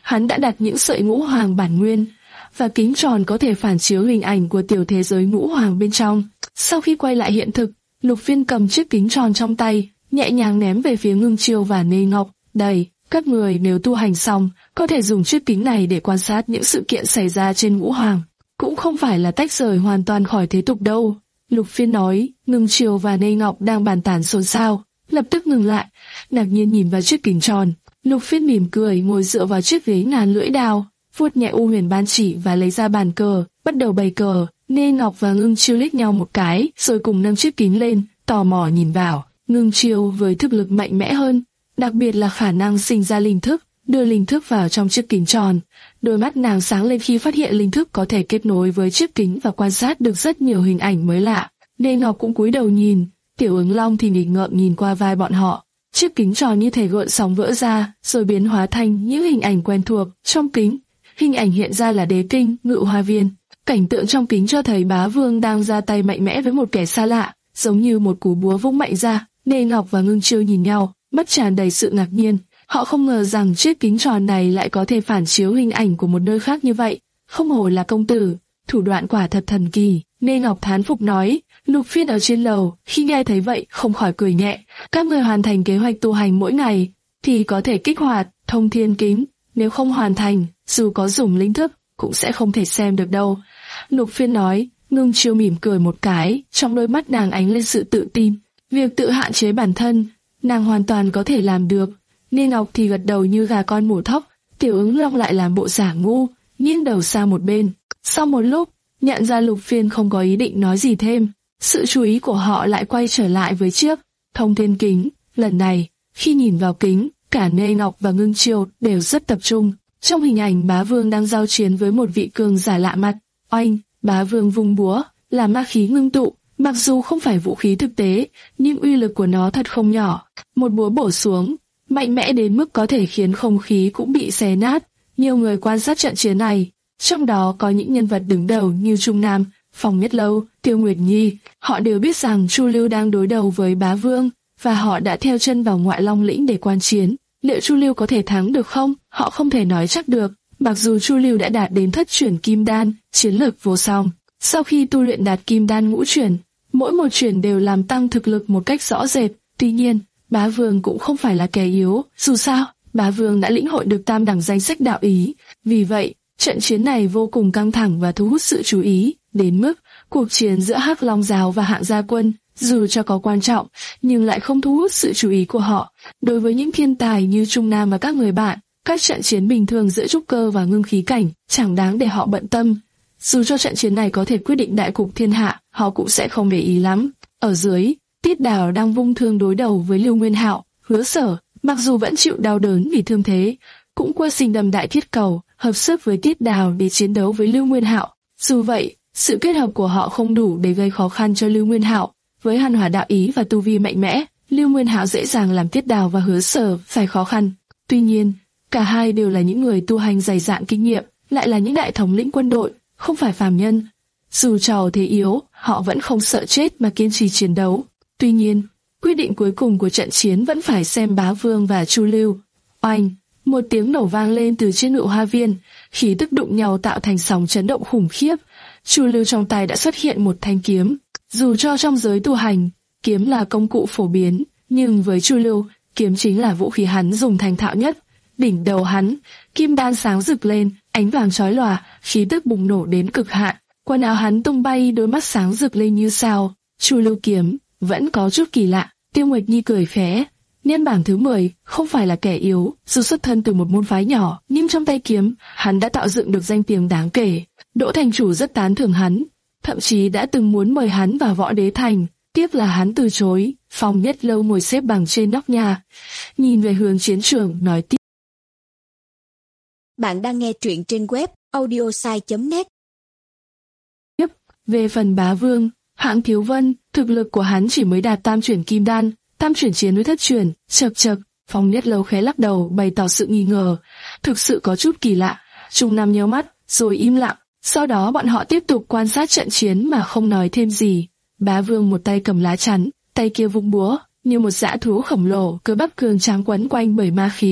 hắn đã đặt những sợi ngũ hoàng bản nguyên, và kính tròn có thể phản chiếu hình ảnh của tiểu thế giới ngũ hoàng bên trong. Sau khi quay lại hiện thực, Lục Phiên cầm chiếc kính tròn trong tay, nhẹ nhàng ném về phía Ngưng Chiêu và Nê Ngọc. Đây, các người nếu tu hành xong, có thể dùng chiếc kính này để quan sát những sự kiện xảy ra trên ngũ hoàng. Cũng không phải là tách rời hoàn toàn khỏi thế tục đâu. Lục Phiên nói. Ngưng Chiêu và Nê Ngọc đang bàn tán xôn xao, lập tức ngừng lại, ngạc nhiên nhìn vào chiếc kính tròn. Lục Phiên mỉm cười ngồi dựa vào chiếc ghế ngàn lưỡi đao, vuốt nhẹ u huyền ban chỉ và lấy ra bàn cờ, bắt đầu bày cờ. Nê Ngọc và Ngưng Chiêu liếc nhau một cái, rồi cùng nâng chiếc kính lên, tò mò nhìn vào. Ngưng Chiêu với thực lực mạnh mẽ hơn, đặc biệt là khả năng sinh ra linh thức, đưa linh thức vào trong chiếc kính tròn. Đôi mắt nàng sáng lên khi phát hiện linh thức có thể kết nối với chiếc kính và quan sát được rất nhiều hình ảnh mới lạ. Nê Ngọc cũng cúi đầu nhìn, Tiểu Ứng Long thì nghịch ngợm nhìn qua vai bọn họ. Chiếc kính tròn như thể gợn sóng vỡ ra, rồi biến hóa thành những hình ảnh quen thuộc. Trong kính, hình ảnh hiện ra là đế kinh, Ngự Hoa Viên. Cảnh tượng trong kính cho thấy Bá Vương đang ra tay mạnh mẽ với một kẻ xa lạ, giống như một cú búa vung mạnh ra. Nê Ngọc và Ngưng Chiêu nhìn nhau, mắt tràn đầy sự ngạc nhiên. Họ không ngờ rằng chiếc kính tròn này lại có thể phản chiếu hình ảnh của một nơi khác như vậy. Không hổ là công tử, thủ đoạn quả thật thần kỳ. Nê Ngọc thán phục nói. Lục Phiên ở trên lầu, khi nghe thấy vậy, không khỏi cười nhẹ. Các người hoàn thành kế hoạch tu hành mỗi ngày, thì có thể kích hoạt thông thiên kính. Nếu không hoàn thành, dù có dùng linh thức, cũng sẽ không thể xem được đâu. Lục Phiên nói. Ngưng Chiêu mỉm cười một cái, trong đôi mắt nàng ánh lên sự tự tin. Việc tự hạn chế bản thân, nàng hoàn toàn có thể làm được. Nê Ngọc thì gật đầu như gà con mổ thóc. Tiểu Ứng Long lại làm bộ giả ngu, nghiêng đầu sang một bên. Sau một lúc, nhận ra Lục Phiên không có ý định nói gì thêm, sự chú ý của họ lại quay trở lại với chiếc thông thiên kính. Lần này, khi nhìn vào kính, cả Nê Ngọc và Ngưng Chiêu đều rất tập trung. Trong hình ảnh, Bá Vương đang giao chiến với một vị cường giả lạ mặt. Oanh, Bá Vương vung búa, là ma khí ngưng tụ. Mặc dù không phải vũ khí thực tế, nhưng uy lực của nó thật không nhỏ. Một búa bổ xuống, mạnh mẽ đến mức có thể khiến không khí cũng bị xé nát. Nhiều người quan sát trận chiến này, trong đó có những nhân vật đứng đầu như Trung Nam, Phong Nhất Lâu, Tiêu Nguyệt Nhi. Họ đều biết rằng Chu Lưu đang đối đầu với Bá Vương, và họ đã theo chân vào Ngoại Long Lĩnh để quan chiến. Liệu Chu Lưu có thể thắng được không? Họ không thể nói chắc được. Mặc dù Chu Lưu đã đạt đến thất chuyển kim đan, chiến lược vô song. Sau khi tu luyện đạt kim đan ngũ chuyển, mỗi một chuyển đều làm tăng thực lực một cách rõ rệt. Tuy nhiên, Bá Vương cũng không phải là kẻ yếu. Dù sao, Bá Vương đã lĩnh hội được tam đẳng danh sách đạo ý. Vì vậy, trận chiến này vô cùng căng thẳng và thu hút sự chú ý, đến mức cuộc chiến giữa Hắc Long Giáo và Hạng Gia Quân, dù cho có quan trọng, nhưng lại không thu hút sự chú ý của họ. Đối với những thiên tài như Trung Nam và các người bạn, các trận chiến bình thường giữa trúc cơ và ngưng khí cảnh chẳng đáng để họ bận tâm. Dù cho trận chiến này có thể quyết định đại cục thiên hạ, họ cũng sẽ không để ý lắm. Ở dưới, Tiết Đào đang vung thương đối đầu với Lưu Nguyên Hạo. Hứa Sở, mặc dù vẫn chịu đau đớn vì thương thế, cũng qua sinh đầm đại thiết cầu, hợp sức với Tiết Đào để chiến đấu với Lưu Nguyên Hạo. Dù vậy, sự kết hợp của họ không đủ để gây khó khăn cho Lưu Nguyên Hạo. Với hàn hỏa đạo ý và tu vi mạnh mẽ, Lưu Nguyên Hạo dễ dàng làm Tiết Đào và Hứa Sở phải khó khăn. Tuy nhiên, cả hai đều là những người tu hành dày dạn kinh nghiệm, lại là những đại thống lĩnh quân đội, không phải phàm nhân. Dù trò thế yếu, họ vẫn không sợ chết mà kiên trì chiến đấu. Tuy nhiên, quyết định cuối cùng của trận chiến vẫn phải xem Bá Vương và Chu Lưu. Oanh, một tiếng nổ vang lên từ trên Ngự Hoa Viên, khí tức đụng nhau tạo thành sóng chấn động khủng khiếp. Chu Lưu trong tay đã xuất hiện một thanh kiếm. Dù cho trong giới tu hành, kiếm là công cụ phổ biến, nhưng với Chu Lưu, kiếm chính là vũ khí hắn dùng thành thạo nhất. Đỉnh đầu hắn, kim đan sáng rực lên, ánh vàng chói lòa, khí tức bùng nổ đến cực hạn. Quần áo hắn tung bay, đôi mắt sáng rực lên như sao. Chu Lưu kiếm vẫn có chút kỳ lạ. Tiêu Nguyệt Nhi cười khẽ. Niên bảng thứ mười không phải là kẻ yếu, dù xuất thân từ một môn phái nhỏ, nhưng trong tay kiếm, hắn đã tạo dựng được danh tiếng đáng kể. Đỗ Thành Chủ rất tán thưởng hắn, thậm chí đã từng muốn mời hắn vào Võ Đế Thành, tiếc là hắn từ chối. Phong Nhất Lâu ngồi xếp bằng trên nóc nhà, nhìn về hướng chiến trường nói tiếp. Bạn đang nghe truyện trên web audiosai chấm net. Tiếp, về phần Bá Vương, Hạng Thiếu Vân, thực lực của hắn chỉ mới đạt tam chuyển kim đan, tam chuyển chiến với thất chuyển. Chậc chậc, Phong Nhất Lâu khẽ lắc đầu bày tỏ sự nghi ngờ, thực sự có chút kỳ lạ. Trung Nam nhíu mắt, rồi im lặng. Sau đó bọn họ tiếp tục quan sát trận chiến mà không nói thêm gì. Bá Vương một tay cầm lá chắn, tay kia vung búa, như một dã thú khổng lồ, cơ bắp cường tráng quấn quanh bởi ma khí.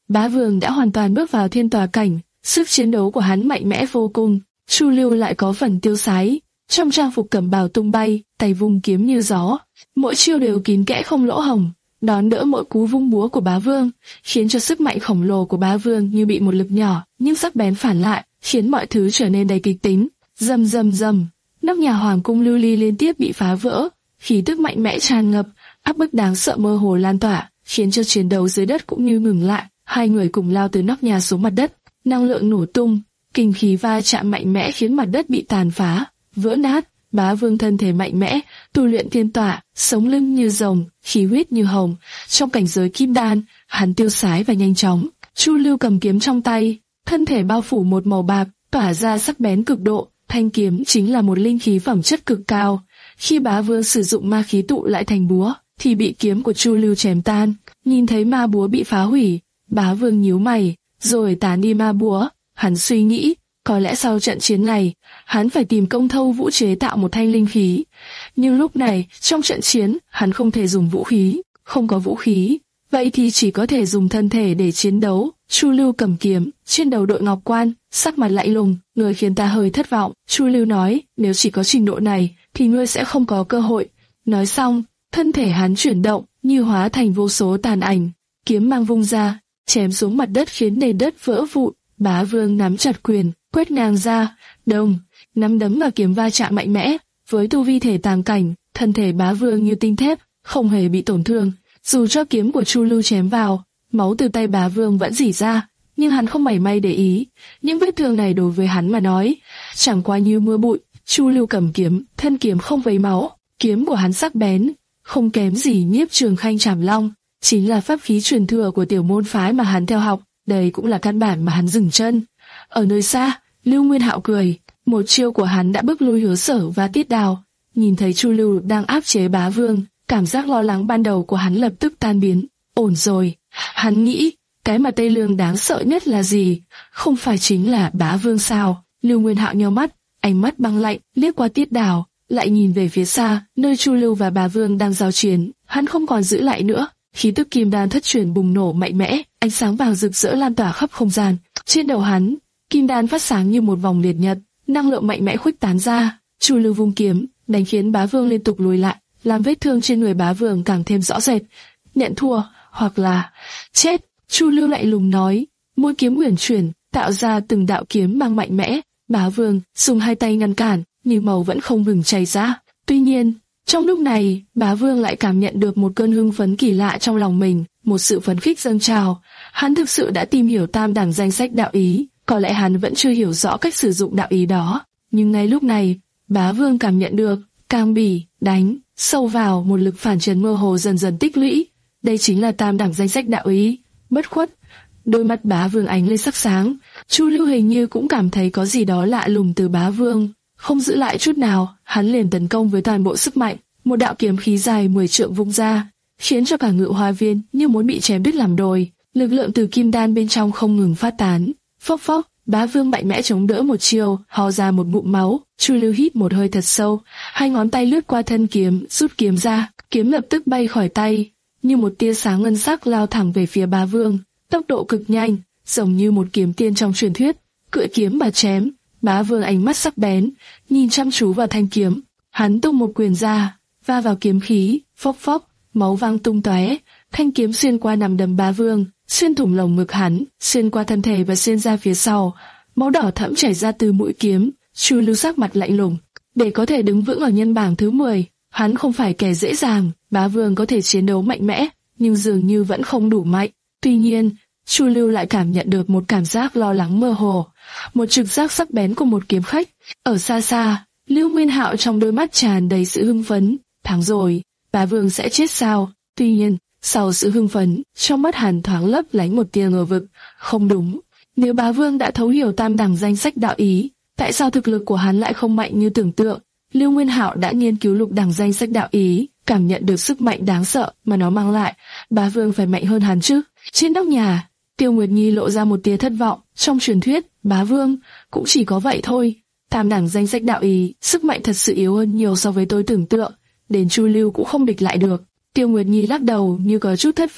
Bá Vương đã hoàn toàn bước vào thiên tòa cảnh, sức chiến đấu của hắn mạnh mẽ vô cùng. Chu Lưu lại có phần tiêu sái, trong trang phục cẩm bào tung bay, tay vung kiếm như gió, mỗi chiêu đều kín kẽ không lỗ hổng, đón đỡ mỗi cú vung búa của Bá Vương, khiến cho sức mạnh khổng lồ của Bá Vương như bị một lực nhỏ nhưng sắc bén phản lại, khiến mọi thứ trở nên đầy kịch tính. Rầm rầm rầm, nóc nhà hoàng cung lưu ly liên tiếp bị phá vỡ, khí tức mạnh mẽ tràn ngập, áp bức đáng sợ mơ hồ lan tỏa, khiến cho chiến đấu dưới đất cũng như ngừng lại. Hai người cùng lao từ nóc nhà xuống mặt đất, năng lượng nổ tung, kinh khí va chạm mạnh mẽ khiến mặt đất bị tàn phá, vỡ nát. Bá Vương thân thể mạnh mẽ, tu luyện thiên tỏa, sống lưng như rồng, khí huyết như hồng. Trong cảnh giới kim đan, hắn tiêu sái và nhanh chóng. Chu Lưu cầm kiếm trong tay, thân thể bao phủ một màu bạc, tỏa ra sắc bén cực độ. Thanh kiếm chính là một linh khí phẩm chất cực cao. Khi Bá Vương sử dụng ma khí tụ lại thành búa, thì bị kiếm của Chu Lưu chém tan. Nhìn thấy ma búa bị phá hủy, Bá Vương nhíu mày, rồi tán đi ma búa. Hắn suy nghĩ, có lẽ sau trận chiến này, hắn phải tìm công thâu vũ chế tạo một thanh linh khí. Nhưng lúc này, trong trận chiến, hắn không thể dùng vũ khí, không có vũ khí, vậy thì chỉ có thể dùng thân thể để chiến đấu. Chu Lưu cầm kiếm, trên đầu đội ngọc quan, sắc mặt lạnh lùng, người khiến ta hơi thất vọng. Chu Lưu nói, nếu chỉ có trình độ này, thì ngươi sẽ không có cơ hội. Nói xong, thân thể hắn chuyển động, như hóa thành vô số tàn ảnh, kiếm mang vung ra, chém xuống mặt đất khiến nền đất vỡ vụn. Bá Vương nắm chặt quyền, quét ngang ra, đồng, nắm đấm và kiếm va chạm mạnh mẽ. Với tu vi thể tàng cảnh, thân thể Bá Vương như tinh thép, không hề bị tổn thương. Dù cho kiếm của Chu Lưu chém vào, máu từ tay Bá Vương vẫn rỉ ra, nhưng hắn không mảy may để ý. Những vết thương này đối với hắn mà nói, chẳng qua như mưa bụi. Chu Lưu cầm kiếm, thân kiếm không vấy máu, kiếm của hắn sắc bén, không kém gì Nhiếp Trường Khanh Trảm Long, chính là pháp khí truyền thừa của tiểu môn phái mà hắn theo học. Đây cũng là căn bản mà hắn dừng chân. Ở nơi xa, Lưu Nguyên Hạo cười, một chiêu của hắn đã bức lui Hứa Sở và Tiết Đào. Nhìn thấy Chu Lưu đang áp chế Bá Vương, cảm giác lo lắng ban đầu của hắn lập tức tan biến. Ổn rồi, hắn nghĩ, cái mà Tây Lương đáng sợ nhất là gì? Không phải chính là Bá Vương sao? Lưu Nguyên Hạo nhíu mắt, ánh mắt băng lạnh, liếc qua Tiết Đào, lại nhìn về phía xa, nơi Chu Lưu và Bá Vương đang giao chiến. Hắn không còn giữ lại nữa. Khí tức kim đan thất truyền bùng nổ mạnh mẽ, ánh sáng vàng rực rỡ lan tỏa khắp không gian. Trên đầu hắn, kim đan phát sáng như một vòng liệt nhật, năng lượng mạnh mẽ khuếch tán ra. Chu Lưu vung kiếm, đánh khiến Bá Vương liên tục lùi lại, làm vết thương trên người Bá Vương càng thêm rõ rệt. Nhận thua, hoặc là chết. Chu Lưu lạnh lùng nói, mũi kiếm uyển chuyển, tạo ra từng đạo kiếm mang mạnh mẽ. Bá Vương dùng hai tay ngăn cản, nhưng màu vẫn không ngừng chảy ra. Tuy nhiên, trong lúc này, Bá Vương lại cảm nhận được một cơn hưng phấn kỳ lạ trong lòng mình, một sự phấn khích dâng trào. Hắn thực sự đã tìm hiểu tam đẳng danh sách đạo ý, có lẽ hắn vẫn chưa hiểu rõ cách sử dụng đạo ý đó. Nhưng ngay lúc này, Bá Vương cảm nhận được, càng bỉ, đánh, sâu vào một lực phản chấn mơ hồ dần dần tích lũy. Đây chính là tam đẳng danh sách đạo ý. Bất khuất, đôi mắt Bá Vương ánh lên sắc sáng. Chu Lưu hình như cũng cảm thấy có gì đó lạ lùng từ Bá Vương. Không giữ lại chút nào, hắn liền tấn công với toàn bộ sức mạnh, một đạo kiếm khí dài mười trượng vung ra, khiến cho cả Ngự Hoa Viên như muốn bị chém đứt làm đôi. Lực lượng từ kim đan bên trong không ngừng phát tán. Phốc phốc, Bá Vương mạnh mẽ chống đỡ một chiêu, ho ra một ngụm máu. Chu Lưu hít một hơi thật sâu, hai ngón tay lướt qua thân kiếm, rút kiếm ra, kiếm lập tức bay khỏi tay, như một tia sáng ngân sắc lao thẳng về phía Bá Vương, tốc độ cực nhanh, giống như một kiếm tiên trong truyền thuyết, cưỡi kiếm mà chém. Bá Vương ánh mắt sắc bén, nhìn chăm chú vào thanh kiếm, hắn tung một quyền ra, va vào kiếm khí, phốc phốc, máu văng tung tóe, thanh kiếm xuyên qua nằm đấm Bá Vương, xuyên thủng lồng ngực hắn, xuyên qua thân thể và xuyên ra phía sau, máu đỏ thẫm chảy ra từ mũi kiếm. Chu Lưu sắc mặt lạnh lùng, để có thể đứng vững ở nhân bảng thứ mười, hắn không phải kẻ dễ dàng. Bá Vương có thể chiến đấu mạnh mẽ, nhưng dường như vẫn không đủ mạnh. Tuy nhiên, Chu Lưu lại cảm nhận được một cảm giác lo lắng mơ hồ, một trực giác sắc bén của một kiếm khách. Ở xa xa, Lưu Nguyên Hạo trong đôi mắt tràn đầy sự hưng phấn. Thắng rồi, Bá Vương sẽ chết sao? Tuy nhiên, sau sự hưng phấn, trong mắt hắn thoáng lấp lánh một tia ngờ vực. Không đúng, nếu Bá Vương đã thấu hiểu tam đẳng danh sách đạo ý, tại sao thực lực của hắn lại không mạnh như tưởng tượng? Lưu Nguyên Hạo đã nghiên cứu lục đẳng danh sách đạo ý, cảm nhận được sức mạnh đáng sợ mà nó mang lại. Bá Vương phải mạnh hơn hắn chứ? Trên nóc nhà, Tiêu Nguyệt Nhi lộ ra một tia thất vọng. Trong truyền thuyết, Bá Vương cũng chỉ có vậy thôi. Tam đẳng danh sách đạo ý, sức mạnh thật sự yếu hơn nhiều so với tôi tưởng tượng. Đến Chu Lưu cũng không địch lại được. Tiêu Nguyệt Nhi lắc đầu như có chút thất vọng.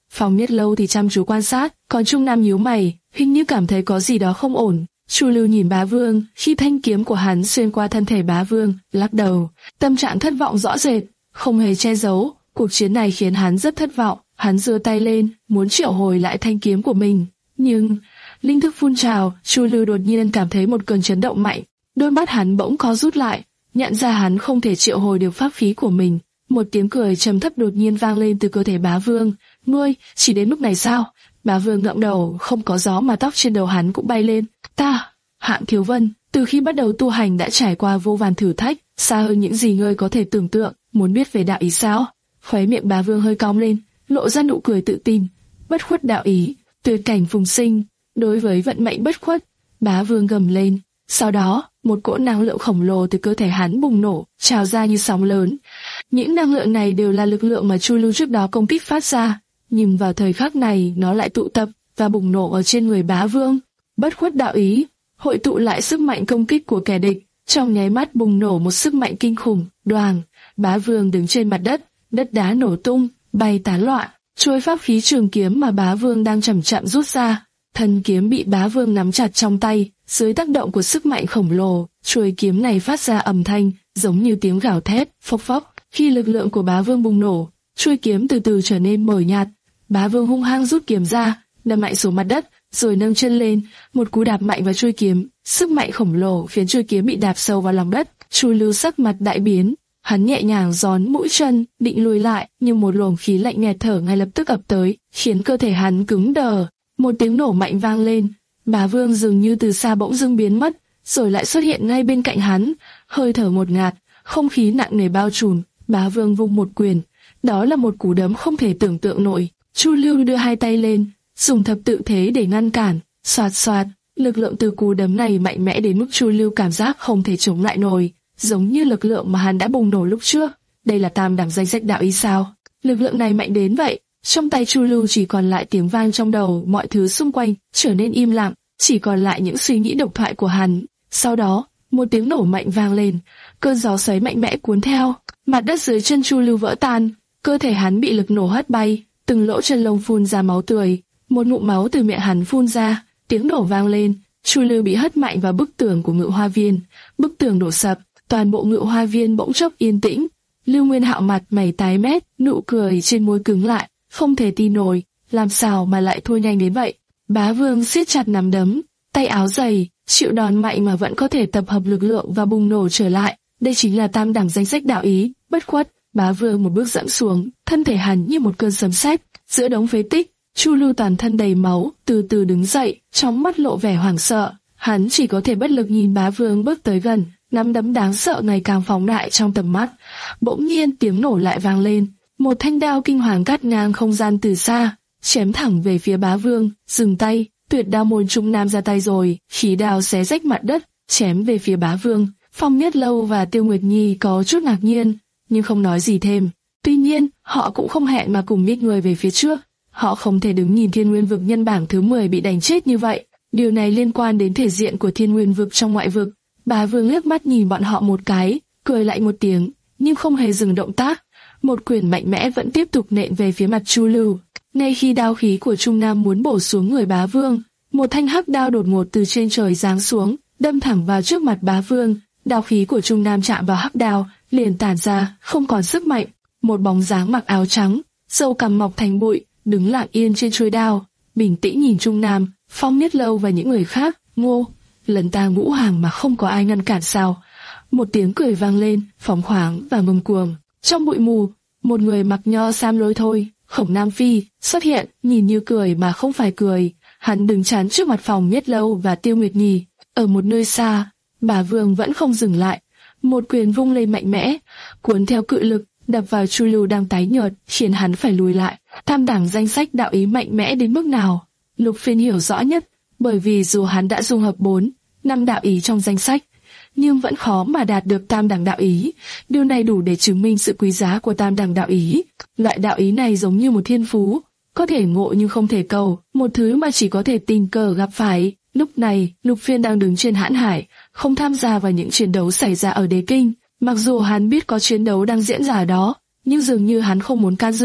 Phong Nhất Lâu thì chăm chú quan sát, còn Trung Nam nhíu mày, hình như cảm thấy có gì đó không ổn. Chu Lưu nhìn Bá Vương, khi thanh kiếm của hắn xuyên qua thân thể Bá Vương, lắc đầu, tâm trạng thất vọng rõ rệt, không hề che giấu. Cuộc chiến này khiến hắn rất thất vọng. Hắn giơ tay lên, muốn triệu hồi lại thanh kiếm của mình, nhưng linh thức phun trào, Chu Lưu đột nhiên cảm thấy một cơn chấn động mạnh, đôi mắt hắn bỗng co rút lại, nhận ra hắn không thể triệu hồi được pháp khí của mình. Một tiếng cười trầm thấp đột nhiên vang lên từ cơ thể Bá Vương. Ngươi, chỉ đến lúc này sao? Bá Vương ngẩng đầu, không có gió mà tóc trên đầu hắn cũng bay lên. Ta, Hạng Thiếu Vân, từ khi bắt đầu tu hành đã trải qua vô vàn thử thách, xa hơn những gì ngươi có thể tưởng tượng. Muốn biết về đạo ý sao? Khóe miệng Bá Vương hơi cong lên, lộ ra nụ cười tự tin. Bất khuất đạo ý, tuyệt cảnh phùng sinh. Đối với vận mệnh bất khuất, Bá Vương gầm lên. Sau đó, một cỗ năng lượng khổng lồ từ cơ thể hắn bùng nổ, trào ra như sóng lớn. Những năng lượng này đều là lực lượng mà Chu Lưu trước đó công kích phát ra, nhưng vào thời khắc này nó lại tụ tập và bùng nổ ở trên người Bá Vương. Bất khuất đạo ý, hội tụ lại sức mạnh công kích của kẻ địch, trong nháy mắt bùng nổ một sức mạnh kinh khủng. Đoàng, Bá Vương đứng trên mặt đất, đất đá nổ tung, bay tán loạn. Chuôi pháp khí trường kiếm mà Bá Vương đang chậm chậm rút ra, thân kiếm bị Bá Vương nắm chặt trong tay. Dưới tác động của sức mạnh khổng lồ, chuôi kiếm này phát ra âm thanh giống như tiếng gào thét, phốc phốc. Khi lực lượng của Bá Vương bùng nổ, chuôi kiếm từ từ trở nên mờ nhạt. Bá Vương hung hăng rút kiếm ra, đâm mạnh xuống mặt đất, rồi nâng chân lên, một cú đạp mạnh vào chuôi kiếm. Sức mạnh khổng lồ khiến chuôi kiếm bị đạp sâu vào lòng đất. Chu Lưu sắc mặt đại biến, hắn nhẹ nhàng gión mũi chân, định lùi lại, nhưng một luồng khí lạnh nghẹt thở ngay lập tức ập tới, khiến cơ thể hắn cứng đờ. Một tiếng nổ mạnh vang lên. Bá Vương dường như từ xa bỗng dưng biến mất, rồi lại xuất hiện ngay bên cạnh hắn, hơi thở ngột ngạt, không khí nặng nề bao trùm. Bá Vương vung một quyền, đó là một cú đấm không thể tưởng tượng nổi. Chu Lưu đưa hai tay lên, dùng thập tự thế để ngăn cản. Xoạt xoạt, lực lượng từ cú đấm này mạnh mẽ đến mức Chu Lưu cảm giác không thể chống lại nổi, giống như lực lượng mà hắn đã bùng nổ lúc trước. Đây là tam đẳng danh sách đạo ý sao? Lực lượng này mạnh đến vậy. Trong tay Chu Lưu chỉ còn lại tiếng vang trong đầu, mọi thứ xung quanh trở nên im lặng, chỉ còn lại những suy nghĩ độc thoại của hắn. Sau đó, một tiếng nổ mạnh vang lên, cơn gió xoáy mạnh mẽ cuốn theo, mặt đất dưới chân Chu Lưu vỡ tan, cơ thể hắn bị lực nổ hất bay, từng lỗ chân lông phun ra máu tươi, một ngụm máu từ miệng hắn phun ra, tiếng nổ vang lên, Chu Lưu bị hất mạnh vào bức tường của Ngự Hoa Viên, bức tường đổ sập, toàn bộ Ngự Hoa Viên bỗng chốc yên tĩnh. Lưu Nguyên Hạo mặt mày tái mét, nụ cười trên môi cứng lại, không thể tin nổi, làm sao mà lại thua nhanh đến vậy. Bá Vương siết chặt nắm đấm, tay áo dày, chịu đòn mạnh mà vẫn có thể tập hợp lực lượng và bùng nổ trở lại. Đây chính là tam đẳng danh sách đạo ý, bất khuất. Bá Vương một bước dẫm xuống, thân thể hắn như một cơn sấm sét. Giữa đống phế tích, Chu Lưu toàn thân đầy máu, từ từ đứng dậy, trong mắt lộ vẻ hoảng sợ. Hắn chỉ có thể bất lực nhìn Bá Vương bước tới gần, nắm đấm đáng sợ ngày càng phóng đại trong tầm mắt. Bỗng nhiên tiếng nổ lại vang lên, một thanh đao kinh hoàng cắt ngang không gian từ xa, chém thẳng về phía Bá Vương. Dừng tay, tuyệt đao môn Trung Nam ra tay rồi, khí đao xé rách mặt đất, chém về phía Bá Vương. Phong Nhất Lâu và Tiêu Nguyệt Nhi có chút ngạc nhiên, nhưng không nói gì thêm. Tuy nhiên, họ cũng không hẹn mà cùng miết người về phía trước. Họ không thể đứng nhìn Thiên Nguyên Vực nhân bảng thứ mười bị đánh chết như vậy. Điều này liên quan đến thể diện của Thiên Nguyên Vực trong ngoại vực. Bá Vương liếc mắt nhìn bọn họ một cái, cười lại một tiếng, nhưng không hề dừng động tác. Một quyền mạnh mẽ vẫn tiếp tục nện về phía mặt Chu Lưu. Ngay khi đao khí của Trung Nam muốn bổ xuống người Bá Vương, một thanh hắc đao đột ngột từ trên trời giáng xuống, đâm thẳng vào trước mặt Bá Vương. Đao khí của Trung Nam chạm vào hắc đao, liền tản ra, không còn sức mạnh. Một bóng dáng mặc áo trắng, râu cằm mọc thành bụi, đứng lặng yên trên chuôi đao, bình tĩnh nhìn Trung Nam, Phong Nhất Lâu và những người khác. Ngô, lần ta ngũ hàng mà không có ai ngăn cản sao? Một tiếng cười vang lên, phóng khoáng và ngông cuồng. Trong bụi mù, một người mặc nho sam lôi thôi, Khổng Nam Phi, xuất hiện, nhìn như cười mà không phải cười. Hắn đứng chắn trước mặt Phong Nhất Lâu và Tiêu Nguyệt Nhi. Ở một nơi xa, Bá Vương vẫn không dừng lại. Một quyền vung lên mạnh mẽ, cuốn theo cự lực, đập vào Chu Lưu đang tái nhợt, khiến hắn phải lùi lại. Tam đẳng danh sách đạo ý mạnh mẽ đến mức nào? Lục Phiên hiểu rõ nhất, bởi vì dù hắn đã dung hợp bốn, năm đạo ý trong danh sách, nhưng vẫn khó mà đạt được tam đẳng đạo ý. Điều này đủ để chứng minh sự quý giá của tam đẳng đạo ý. Loại đạo ý này giống như một thiên phú, có thể ngộ nhưng không thể cầu, một thứ mà chỉ có thể tình cờ gặp phải. Lúc này, Lục Phiên đang đứng trên hãn hải, không tham gia vào những chiến đấu xảy ra ở Đế Kinh. Mặc dù hắn biết có chiến đấu đang diễn ra đó, nhưng dường như hắn không muốn can dự.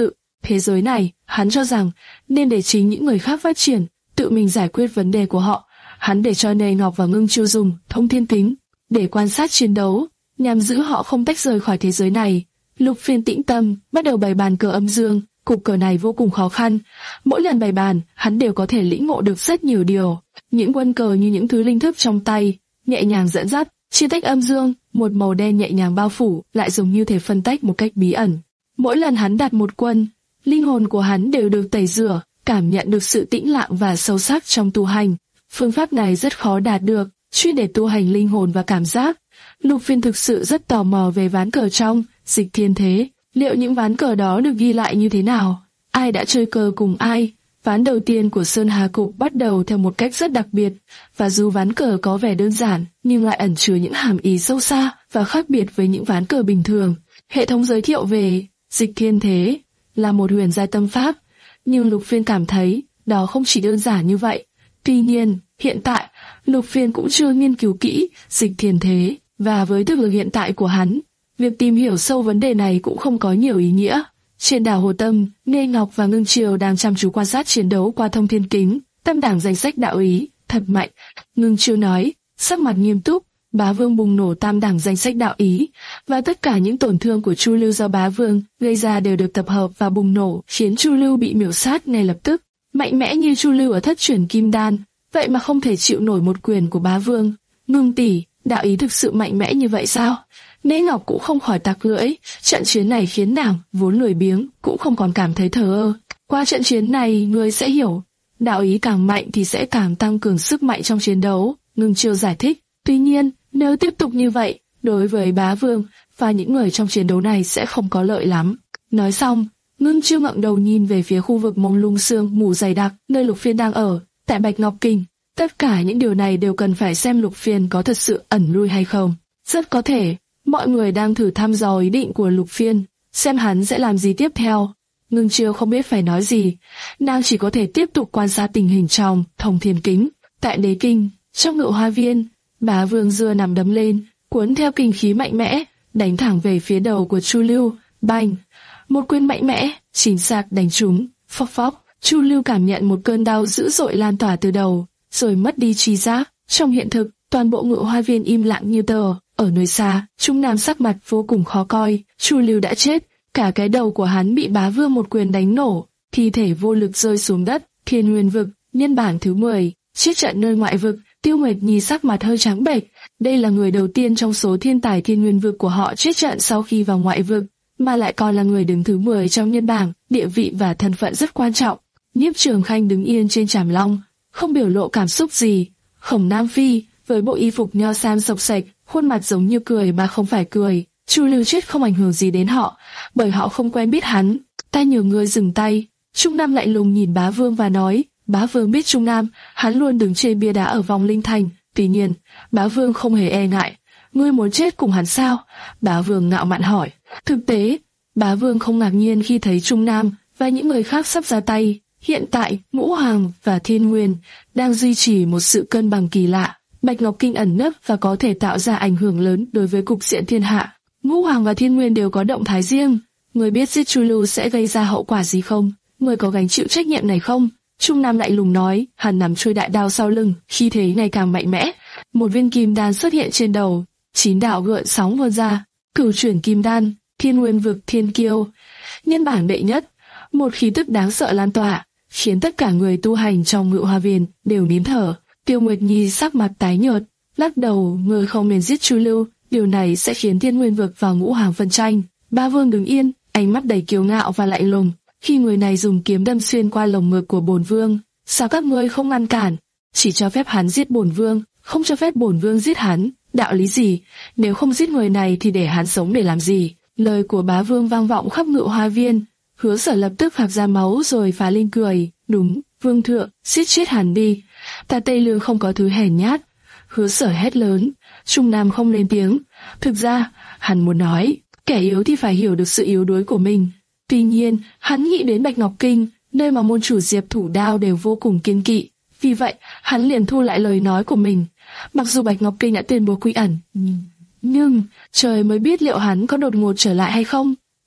Thế giới này, hắn cho rằng, nên để chính những người khác phát triển, tự mình giải quyết vấn đề của họ. Hắn để cho Nê Ngọc và Ngưng Chiêu dùng thông thiên kính để quan sát chiến đấu, nhằm giữ họ không tách rời khỏi thế giới này. Lục Phiên tĩnh tâm, bắt đầu bày bàn cờ âm dương. Cục cờ này vô cùng khó khăn. Mỗi lần bày bàn, hắn đều có thể lĩnh ngộ được rất nhiều điều. Những quân cờ như những thứ linh thức trong tay, nhẹ nhàng dẫn dắt, chia tách âm dương, một màu đen nhẹ nhàng bao phủ, lại giống như thể phân tách một cách bí ẩn. Mỗi lần hắn đặt một quân, linh hồn của hắn đều được tẩy rửa, cảm nhận được sự tĩnh lặng và sâu sắc trong tu hành. Phương pháp này rất khó đạt được, chuyên để tu hành linh hồn và cảm giác. Lục Phiên thực sự rất tò mò về ván cờ trong Dịch Thiên Thế. Liệu những ván cờ đó được ghi lại như thế nào? Ai đã chơi cờ cùng ai? Ván đầu tiên của Sơn Hà Cục bắt đầu theo một cách rất đặc biệt, và dù ván cờ có vẻ đơn giản, nhưng lại ẩn chứa những hàm ý sâu xa và khác biệt với những ván cờ bình thường. Hệ thống giới thiệu về Dịch Thiên Thế là một huyền giai tâm pháp, nhưng Lục Phiên cảm thấy đó không chỉ đơn giản như vậy. Tuy nhiên, hiện tại, Lục Phiên cũng chưa nghiên cứu kỹ Dịch Thiên Thế, và với thực lực hiện tại của hắn, việc tìm hiểu sâu vấn đề này cũng không có nhiều ý nghĩa. Trên đảo Hồ Tâm, Nê Ngọc và Ngưng Chiêu đang chăm chú quan sát chiến đấu qua thông thiên kính. Tam đẳng danh sách đạo ý, thật mạnh. Ngưng Chiêu nói, sắc mặt nghiêm túc. Bá Vương bùng nổ tam đẳng danh sách đạo ý, và tất cả những tổn thương của Chu Lưu do Bá Vương gây ra đều được tập hợp và bùng nổ, khiến Chu Lưu bị miểu sát ngay lập tức. Mạnh mẽ như Chu Lưu ở thất truyền kim đan, vậy mà không thể chịu nổi một quyền của Bá Vương. Ngưng tỷ, đạo ý thực sự mạnh mẽ như vậy sao? Nê Ngọc cũng không khỏi tặc lưỡi. Trận chiến này khiến nàng vốn lười biếng cũng không còn cảm thấy thờ ơ. Qua trận chiến này, ngươi sẽ hiểu, đạo ý càng mạnh thì sẽ càng tăng cường sức mạnh trong chiến đấu. Ngưng Chiêu giải thích. Tuy nhiên, nếu tiếp tục như vậy, đối với Bá Vương và những người trong chiến đấu này sẽ không có lợi lắm. Nói xong, Ngưng Chiêu ngẩng đầu nhìn về phía khu vực mông lung sương mù dày đặc, nơi Lục Phiên đang ở, tại Bạch Ngọc Kinh. Tất cả những điều này đều cần phải xem Lục Phiên có thật sự ẩn lui hay không. Rất có thể, mọi người đang thử thăm dò ý định của Lục Phiên, xem hắn sẽ làm gì tiếp theo. Ngưng Chiêu không biết phải nói gì, nàng chỉ có thể tiếp tục quan sát tình hình trong thông thiên kính. Tại Đế Kinh, trong Ngự Hoa Viên, Bá Vương giơ nằm đấm lên, cuốn theo kinh khí mạnh mẽ, đánh thẳng về phía đầu của Chu Lưu. Bành! Một quyền mạnh mẽ, chính xác đánh trúng. Phốc phốc! Chu Lưu cảm nhận một cơn đau dữ dội lan tỏa từ đầu, rồi mất đi tri giác. Trong hiện thực, toàn bộ Ngự Hoa Viên im lặng như tờ. Ở nơi xa, Trung Nam sắc mặt vô cùng khó coi. Chu Lưu đã chết, cả cái đầu của hắn bị Bá Vương một quyền đánh nổ, thi thể vô lực rơi xuống đất. Thiên Nguyên Vực, nhân bản thứ mười, chết trận nơi ngoại vực. Tiêu Nguyệt Nhi sắc mặt hơi trắng bệch. Đây là người đầu tiên trong số thiên tài Thiên Nguyên Vực của họ chết trận sau khi vào ngoại vực, mà lại còn là người đứng thứ mười trong nhân bảng, địa vị và thân phận rất quan trọng. Nhiếp Trường Khanh đứng yên trên trảm long, không biểu lộ cảm xúc gì. Khổng Nam Phi, với bộ y phục nho sam sộc sạch, khuôn mặt giống như cười mà không phải cười. Chu Lưu chết không ảnh hưởng gì đến họ, bởi họ không quen biết hắn. Ta nhờ ngươi dừng tay. Trung Nam lạnh lùng nhìn Bá Vương và nói. Bá Vương biết Trung Nam, hắn luôn đứng trên bia đá ở vòng linh thành. Tuy nhiên, Bá Vương không hề e ngại. Ngươi muốn chết cùng hắn sao? Bá Vương ngạo mạn hỏi. Thực tế, Bá Vương không ngạc nhiên khi thấy Trung Nam và những người khác sắp ra tay. Hiện tại, Ngũ Hoàng và Thiên Nguyên đang duy trì một sự cân bằng kỳ lạ. Bạch Ngọc Kinh ẩn nấp và có thể tạo ra ảnh hưởng lớn đối với cục diện thiên hạ. Ngũ Hoàng và Thiên Nguyên đều có động thái riêng. Ngươi biết giết Chu Lưu sẽ gây ra hậu quả gì không? Ngươi có gánh chịu trách nhiệm này không? Trung Nam lạnh lùng nói, hắn nắm chuôi đại đao sau lưng, khí thế ngày càng mạnh mẽ. Một viên kim đan xuất hiện trên đầu, chín đạo gợn sóng vươn ra. Cửu chuyển kim đan, Thiên Nguyên Vực Thiên Kiêu, nhân bản đệ nhất. Một khí tức đáng sợ lan tỏa, khiến tất cả người tu hành trong Ngự Hoa Viên đều nín thở. Tiêu Nguyệt Nhi sắc mặt tái nhợt, lắc đầu, ngươi không nên giết Chu Lưu, điều này sẽ khiến Thiên Nguyên Vực và Ngũ Hoàng phân tranh. Bá Vương đứng yên, ánh mắt đầy kiêu ngạo và lạnh lùng. Khi người này dùng kiếm đâm xuyên qua lồng ngực của bổn vương, sao các ngươi không ngăn cản? Chỉ cho phép hắn giết bổn vương, không cho phép bổn vương giết hắn. Đạo lý gì? Nếu không giết người này thì để hắn sống để làm gì? Lời của Bá Vương vang vọng khắp Ngự Hoa Viên. Hứa Sở lập tức phạc ra máu rồi phá lên cười. Đúng, vương thượng, giết chết hắn đi. Ta Tây Lương không có thứ hèn nhát. Hứa Sở hét lớn. Trung Nam không lên tiếng. Thực ra, hắn muốn nói, kẻ yếu thì phải hiểu được sự yếu đuối của mình. Tuy nhiên, hắn nghĩ đến Bạch Ngọc Kinh, nơi mà môn chủ Diệp Thủ Đao đều vô cùng kiêng kỵ. Vì vậy, hắn liền thu lại lời nói của mình. Mặc dù Bạch Ngọc Kinh đã tuyên bố quy ẩn, nhưng trời mới biết liệu hắn có đột ngột trở lại hay không.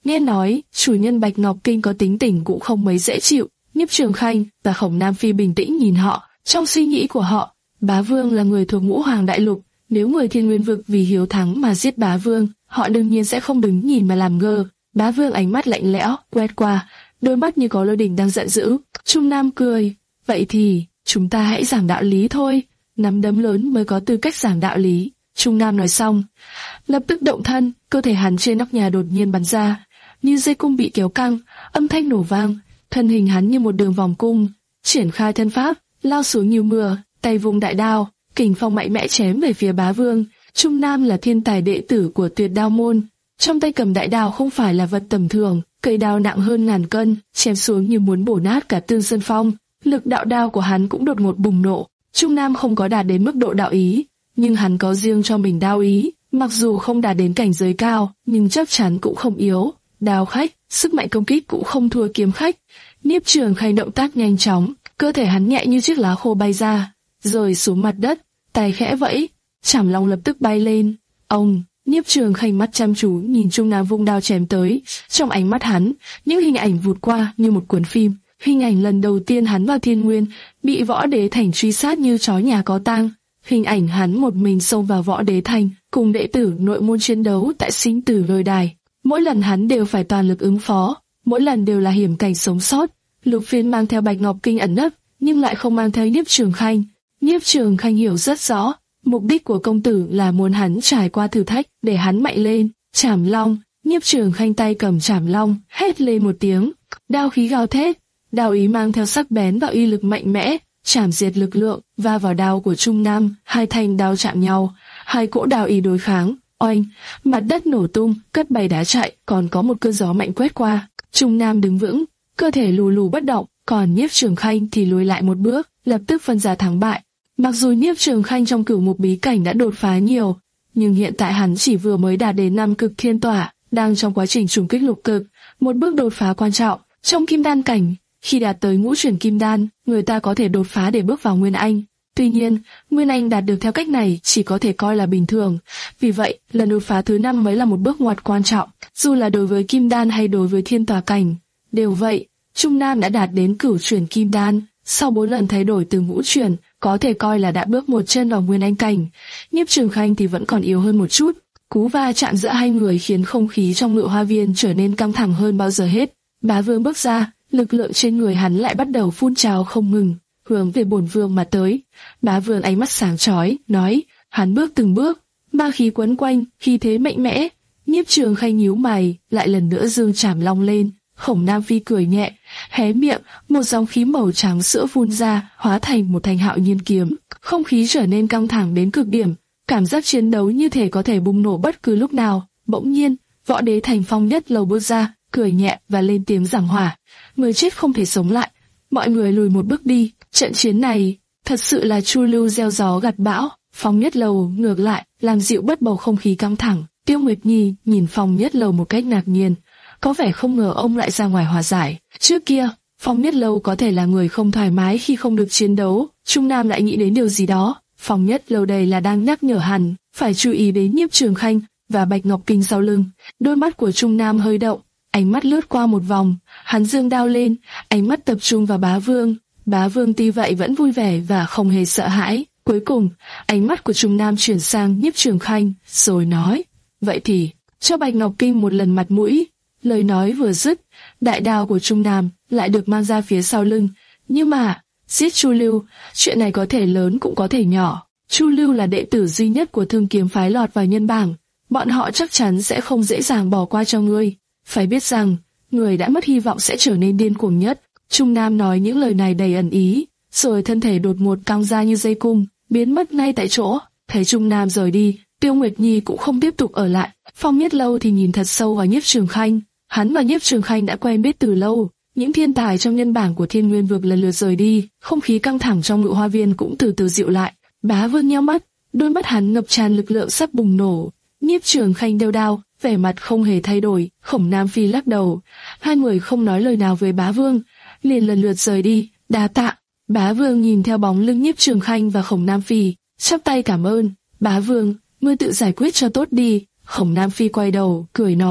Nghe nói, chủ nhân Bạch Ngọc Kinh có tính tình cũng không mấy dễ chịu. Nhiếp Trường Khanh và Khổng Nam Phi bình tĩnh nhìn họ. Trong suy nghĩ của họ, Bá Vương là người thuộc Ngũ Hoàng Đại Lục. Nếu người Thiên Nguyên Vực vì hiếu thắng mà giết Bá Vương, họ đương nhiên sẽ không đứng nhìn mà làm ngơ. Bá Vương ánh mắt lạnh lẽo, quét qua, đôi mắt như có lôi đình đang giận dữ. Trung Nam cười, vậy thì, chúng ta hãy giảng đạo lý thôi. Nắm đấm lớn mới có tư cách giảng đạo lý. Trung Nam nói xong, lập tức động thân, cơ thể hắn trên nóc nhà đột nhiên bắn ra, như dây cung bị kéo căng, âm thanh nổ vang, thân hình hắn như một đường vòng cung, triển khai thân pháp, lao xuống như mưa, tay vung đại đao, kình phong mạnh mẽ chém về phía Bá Vương. Trung Nam là thiên tài đệ tử của Tuyệt Đao môn, trong tay cầm đại đao không phải là vật tầm thường, cây đao nặng hơn ngàn cân, chém xuống như muốn bổ nát cả Tương Sơn Phong. Lực đạo đao của hắn cũng đột ngột bùng nổ. Trung Nam không có đạt đến mức độ đạo ý, nhưng hắn có riêng cho mình đao ý, mặc dù không đạt đến cảnh giới cao, nhưng chắc chắn cũng không yếu. Đao khách, sức mạnh công kích cũng không thua kiếm khách. Nhiếp Trường Khanh động tác nhanh chóng, cơ thể hắn nhẹ như chiếc lá khô bay ra, rơi xuống mặt đất, tay khẽ vẫy, Trảm Long lập tức bay lên. Ông, Nhiếp Trường Khanh mắt chăm chú nhìn Trung Nam vung đao chém tới, trong ánh mắt hắn, những hình ảnh vụt qua như một cuốn phim. Hình ảnh lần đầu tiên hắn vào Thiên Nguyên, bị Võ Đế Thành truy sát như chó nhà có tang. Hình ảnh hắn một mình xông vào Võ Đế Thành, cùng đệ tử nội môn chiến đấu tại sinh tử lôi đài. Mỗi lần hắn đều phải toàn lực ứng phó, mỗi lần đều là hiểm cảnh sống sót. Lục Phiên mang theo Bạch Ngọc Kinh ẩn nấp, nhưng lại không mang theo Nhiếp Trường Khanh. Nhiếp Trường Khanh hiểu rất rõ, mục đích của công tử là muốn hắn trải qua thử thách để hắn mạnh lên. Trảm Long, Nhiếp Trường Khanh tay cầm Trảm Long, hét lên một tiếng, đao khí gào thét, đao ý mang theo sắc bén và uy lực mạnh mẽ, chảm diệt lực lượng va vào đao của Trung Nam, hai thanh đao chạm nhau, hai cỗ đao ý đối kháng. Oanh, mặt đất nổ tung, cất bay đá chạy, còn có một cơn gió mạnh quét qua. Trung Nam đứng vững, cơ thể lù lù bất động, còn Nhiếp Trường Khanh thì lùi lại một bước, lập tức phân ra thắng bại. Mặc dù Nhiếp Trường Khanh trong cửu mục bí cảnh đã đột phá nhiều, nhưng hiện tại hắn chỉ vừa mới đạt đến năm cực thiên tỏa, đang trong quá trình trùng kích lục cực, một bước đột phá quan trọng. Trong kim đan cảnh, khi đạt tới ngũ chuyển kim đan, người ta có thể đột phá để bước vào Nguyên Anh. Tuy nhiên, Nguyên Anh đạt được theo cách này chỉ có thể coi là bình thường. Vì vậy, lần đột phá thứ năm mới là một bước ngoặt quan trọng, dù là đối với kim đan hay đối với thiên tòa cảnh. Đều vậy, Trung Nam đã đạt đến cửu chuyển kim đan, sau bốn lần thay đổi từ ngũ chuyển, có thể coi là đã bước một chân vào Nguyên Anh cảnh. Nhiếp Trường Khanh thì vẫn còn yếu hơn một chút. Cú va chạm giữa hai người khiến không khí trong Ngự Hoa Viên trở nên căng thẳng hơn bao giờ hết. Bá Vương bước ra, lực lượng trên người hắn lại bắt đầu phun trào không ngừng, hướng về bổn vương mà tới. Bá Vương ánh mắt sáng chói, nói, hắn bước từng bước, ma khí quấn quanh, khí thế mạnh mẽ. Nhiếp Trường Khanh nhíu mày, lại lần nữa giương Trảm Long lên. Khổng Nam Phi cười nhẹ, hé miệng, một dòng khí màu trắng sữa phun ra, hóa thành một thanh Hạo Nhiên kiếm. Không khí trở nên căng thẳng đến cực điểm, cảm giác chiến đấu như thể có thể bùng nổ bất cứ lúc nào. Bỗng nhiên, Võ Đế Thành Phong Nhất Lầu bước ra, cười nhẹ và lên tiếng giảng hòa. Người chết không thể sống lại. Mọi người lùi một bước đi. Trận chiến này thật sự là chu lưu gieo gió gặt bão. Phong Nhất Lầu ngược lại làm dịu bớt bầu không khí căng thẳng. Tiêu Nguyệt Nhi nhìn Phong Nhất Lầu một cách ngạc nhiên, có vẻ không ngờ ông lại ra ngoài hòa giải. Trước kia, Phong Nhất Lầu có thể là người không thoải mái khi không được chiến đấu. Trung Nam lại nghĩ đến điều gì đó. Phong Nhất Lầu đây là đang nhắc nhở hắn phải chú ý đến Nhiếp Trường Khanh và Bạch Ngọc Kinh sau lưng. Đôi mắt của Trung Nam hơi động, ánh mắt lướt qua một vòng, hắn giương đao lên, ánh mắt tập trung vào Bá Vương. Bá Vương tuy vậy vẫn vui vẻ và không hề sợ hãi. Cuối cùng, ánh mắt của Trung Nam chuyển sang Nhiếp Trường Khanh, rồi nói, vậy thì, cho Bạch Ngọc Kinh một lần mặt mũi. Lời nói vừa dứt, đại đao của Trung Nam lại được mang ra phía sau lưng. Nhưng mà, giết Chu Lưu, chuyện này có thể lớn cũng có thể nhỏ. Chu Lưu là đệ tử duy nhất của Thương Kiếm phái lọt vào nhân bảng, bọn họ chắc chắn sẽ không dễ dàng bỏ qua cho ngươi. Phải biết rằng, người đã mất hy vọng sẽ trở nên điên cuồng nhất. Trung Nam nói những lời này đầy ẩn ý, rồi thân thể đột ngột căng ra như dây cung, biến mất ngay tại chỗ. Thấy Trung Nam rời đi, Tiêu Nguyệt Nhi cũng không tiếp tục ở lại. Phong Nhất Lâu thì nhìn thật sâu vào Nhiếp Trường Khanh. Hắn và Nhiếp Trường Khanh đã quen biết từ lâu. Những thiên tài trong nhân bảng của Thiên Nguyên Vực lần lượt rời đi, không khí căng thẳng trong Ngự Hoa Viên cũng từ từ dịu lại. Bá Vương nheo mắt, đôi mắt hắn ngập tràn lực lượng sắp bùng nổ. Nhiếp Trường Khanh đeo đao, vẻ mặt không hề thay đổi. Khổng Nam Phi lắc đầu. Hai người không nói lời nào với Bá Vương, liền lần lượt rời đi. Đa tạ. Bá Vương nhìn theo bóng lưng Nhiếp Trường Khanh và Khổng Nam Phi, chắp tay cảm ơn. Bá Vương, ngươi tự giải quyết cho tốt đi. Khổng Nam Phi quay đầu, cười nói,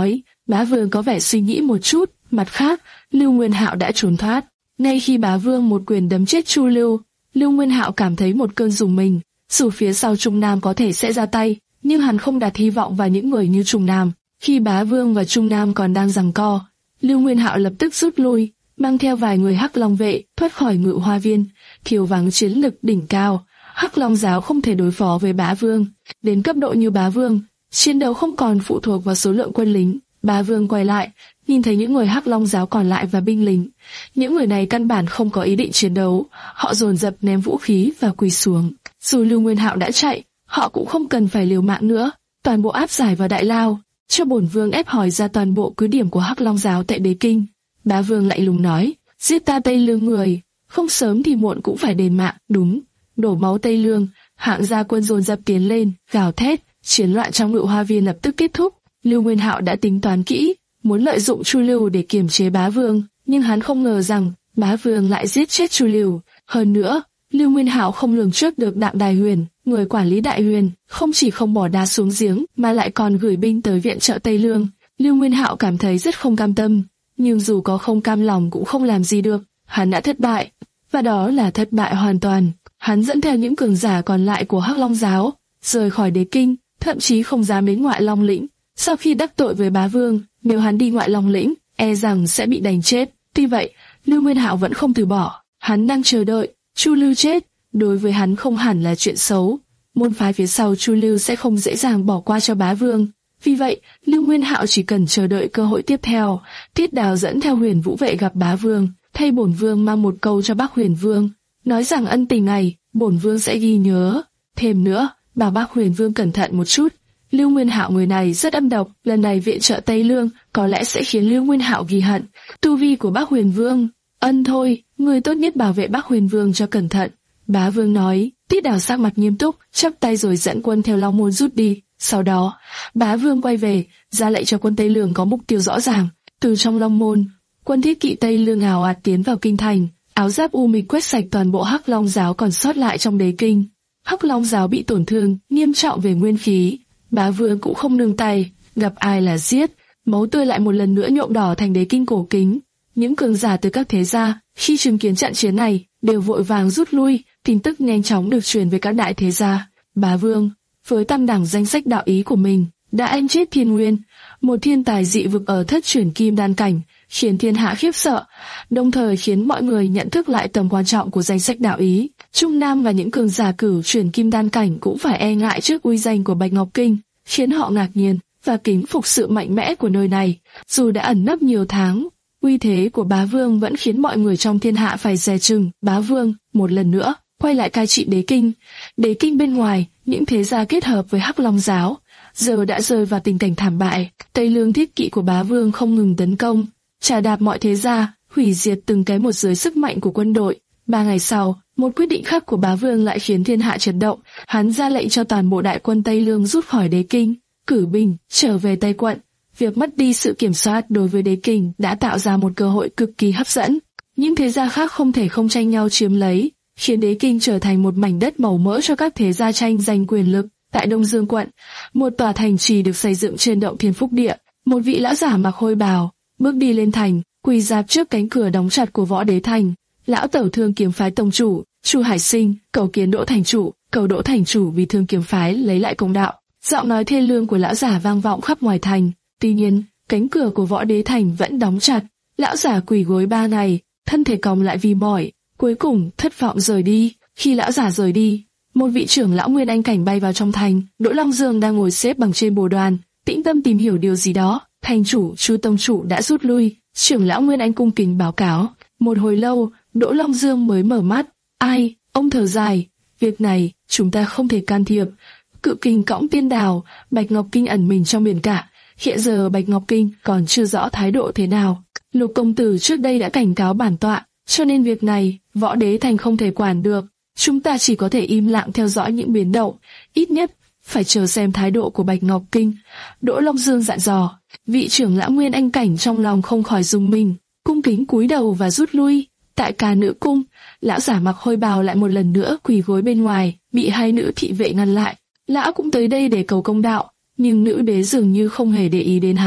Bá Vương có vẻ suy nghĩ một chút, mặt khác, Lưu Nguyên Hạo đã trốn thoát. Ngay khi Bá Vương một quyền đấm chết Chu Lưu, Lưu Nguyên Hạo cảm thấy một cơn rùng mình. Dù phía sau Trung Nam có thể sẽ ra tay, nhưng hắn không đặt hy vọng vào những người như Trung Nam. Khi Bá Vương và Trung Nam còn đang giằng co, Lưu Nguyên Hạo lập tức rút lui, mang theo vài người Hắc Long vệ thoát khỏi Ngự Hoa Viên. Thiếu vắng chiến lực đỉnh cao, Hắc Long giáo không thể đối phó với Bá Vương. Đến cấp độ như Bá Vương, chiến đấu không còn phụ thuộc vào số lượng quân lính. Bá Vương quay lại, nhìn thấy những người Hắc Long giáo còn lại và binh lính. Những người này căn bản không có ý định chiến đấu, họ dồn dập ném vũ khí và quỳ xuống. Dù Lưu Nguyên Hạo đã chạy, họ cũng không cần phải liều mạng nữa, toàn bộ áp giải vào đại lao, cho bổn vương ép hỏi ra toàn bộ cứ điểm của Hắc Long giáo tại Đế Kinh. Bá Vương lạnh lùng nói, giết ta Tây Lương người, không sớm thì muộn cũng phải đền mạng. Đúng, đổ máu Tây Lương. Hạng gia quân dồn dập tiến lên, gào thét, chiến loạn trong Ngự Hoa Viên lập tức kết thúc. Lưu Nguyên Hạo đã tính toán kỹ, muốn lợi dụng Chu Lưu để kiềm chế Bá Vương, nhưng hắn không ngờ rằng Bá Vương lại giết chết Chu Lưu. Hơn nữa, Lưu Nguyên Hạo không lường trước được Đặng Đại Huyền, người quản lý Đại Huyền, không chỉ không bỏ đá xuống giếng mà lại còn gửi binh tới viện trợ Tây Lương. Lưu Nguyên Hạo cảm thấy rất không cam tâm, nhưng dù có không cam lòng cũng không làm gì được, hắn đã thất bại, và đó là thất bại hoàn toàn. Hắn dẫn theo những cường giả còn lại của Hắc Long giáo, rời khỏi Đế Kinh, thậm chí không dám đến Ngoại Long lĩnh. Sau khi đắc tội với Bá Vương, nếu hắn đi Ngoại Long lĩnh, e rằng sẽ bị đánh chết. Tuy vậy, Lưu Nguyên Hạo vẫn không từ bỏ, hắn đang chờ đợi Chu Lưu chết. Đối với hắn không hẳn là chuyện xấu, môn phái phía sau Chu Lưu sẽ không dễ dàng bỏ qua cho Bá Vương. Vì vậy, Lưu Nguyên Hạo chỉ cần chờ đợi cơ hội tiếp theo. Tiết Đào dẫn theo Huyền Vũ vệ gặp Bá Vương, thay bổn vương mang một câu cho Bắc Huyền Vương, nói rằng ân tình này bổn vương sẽ ghi nhớ. Thêm nữa, bảo Bắc Huyền Vương cẩn thận một chút. Lưu Nguyên Hạo người này rất âm độc, lần này viện trợ Tây Lương có lẽ sẽ khiến Lưu Nguyên Hạo ghi hận. Tu vi của Bắc Huyền Vương, ân thôi, người tốt nhất bảo vệ Bắc Huyền Vương cho cẩn thận. Bá Vương nói. Tiết Đào sắc mặt nghiêm túc, chắp tay rồi dẫn quân theo Long Môn rút đi. Sau đó, Bá Vương quay về, ra lệnh cho quân Tây Lương có mục tiêu rõ ràng. Từ trong Long Môn, quân thiết kỵ Tây Lương ào ạt tiến vào kinh thành, áo giáp u mịch quét sạch toàn bộ Hắc Long giáo còn sót lại trong Đế Kinh. Hắc Long giáo bị tổn thương nghiêm trọng về nguyên khí, Bá Vương cũng không nương tay, gặp ai là giết, máu tươi lại một lần nữa nhuộm đỏ thành Đế Kinh cổ kính. Những cường giả từ các thế gia khi chứng kiến trận chiến này đều vội vàng rút lui. Tin tức nhanh chóng được truyền về các đại thế gia. Bá Vương, với tam đẳng danh sách đạo ý của mình, đã anh chết Thiên Nguyên, một thiên tài dị vực ở thất chuyển kim đan cảnh, khiến thiên hạ khiếp sợ, đồng thời khiến mọi người nhận thức lại tầm quan trọng của danh sách đạo ý. Trung Nam và những cường giả cửu chuyển kim đan cảnh cũng phải e ngại trước uy danh của Bạch Ngọc Kinh, khiến họ ngạc nhiên và kính phục sự mạnh mẽ của nơi này. Dù đã ẩn nấp nhiều tháng, uy thế của Bá Vương vẫn khiến mọi người trong thiên hạ phải dè chừng. Bá Vương, một lần nữa, quay lại cai trị Đế Kinh. Đế Kinh bên ngoài, những thế gia kết hợp với Hắc Long giáo, giờ đã rơi vào tình cảnh thảm bại. Tây Lương thiết kỵ của Bá Vương không ngừng tấn công, trà đạp mọi thế gia, hủy diệt từng cái một dưới sức mạnh của quân đội. Ba ngày sau, một quyết định khác của Bá Vương lại khiến thiên hạ chấn động. Hắn ra lệnh cho toàn bộ đại quân Tây Lương rút khỏi Đế Kinh, cử binh trở về Tây Quận. Việc mất đi sự kiểm soát đối với Đế Kinh đã tạo ra một cơ hội cực kỳ hấp dẫn. Những thế gia khác không thể không tranh nhau chiếm lấy, khiến Đế Kinh trở thành một mảnh đất màu mỡ cho các thế gia tranh giành quyền lực. Tại Đông Dương quận, một tòa thành trì được xây dựng trên động Thiên Phúc Địa. Một vị lão giả mặc hôi bào bước đi lên thành, quỳ rạp trước cánh cửa đóng chặt của Võ Đế thành. Lão Tẩu Thương Kiếm phái tông chủ Chu Hải Sinh cầu kiến Đỗ thành chủ, cầu Đỗ thành chủ vì Thương Kiếm phái lấy lại công đạo. Giọng nói thê lương của lão giả vang vọng khắp ngoài thành. Tuy nhiên, cánh cửa của Võ Đế thành vẫn đóng chặt. Lão giả quỳ gối ba ngày, thân thể còng lại vì mỏi, cuối cùng thất vọng rời đi. Khi lão giả rời đi, một vị trưởng lão Nguyên Anh cảnh bay vào trong thành. Đỗ Long Dương đang ngồi xếp bằng trên bồ đoàn, tĩnh tâm tìm hiểu điều gì đó. Thành chủ Chu tông chủ đã rút lui. Trưởng lão Nguyên Anh cung kính báo cáo. Một hồi lâu, Đỗ Long Dương mới mở mắt. Ai? Ông thở dài. Việc này chúng ta không thể can thiệp. Cự Kình cõng Tiên Đào, Bạch Ngọc Kinh ẩn mình trong biển cả. Hiện giờ Bạch Ngọc Kinh còn chưa rõ thái độ thế nào. Lục công tử trước đây đã cảnh cáo bản tọa, cho nên việc này Võ Đế thành không thể quản được. Chúng ta chỉ có thể im lặng theo dõi những biến động, ít nhất phải chờ xem thái độ của Bạch Ngọc Kinh. Đỗ Long Dương dặn dò. Vị trưởng lão Nguyên Anh cảnh trong lòng không khỏi rung mình, cung kính cúi đầu và rút lui. Tại Ca Nữ cung, lão giả mặc hôi bào lại một lần nữa quỳ gối bên ngoài, bị hai nữ thị vệ ngăn lại. Lão cũng tới đây để cầu công đạo, nhưng nữ đế dường như không hề để ý đến hắn.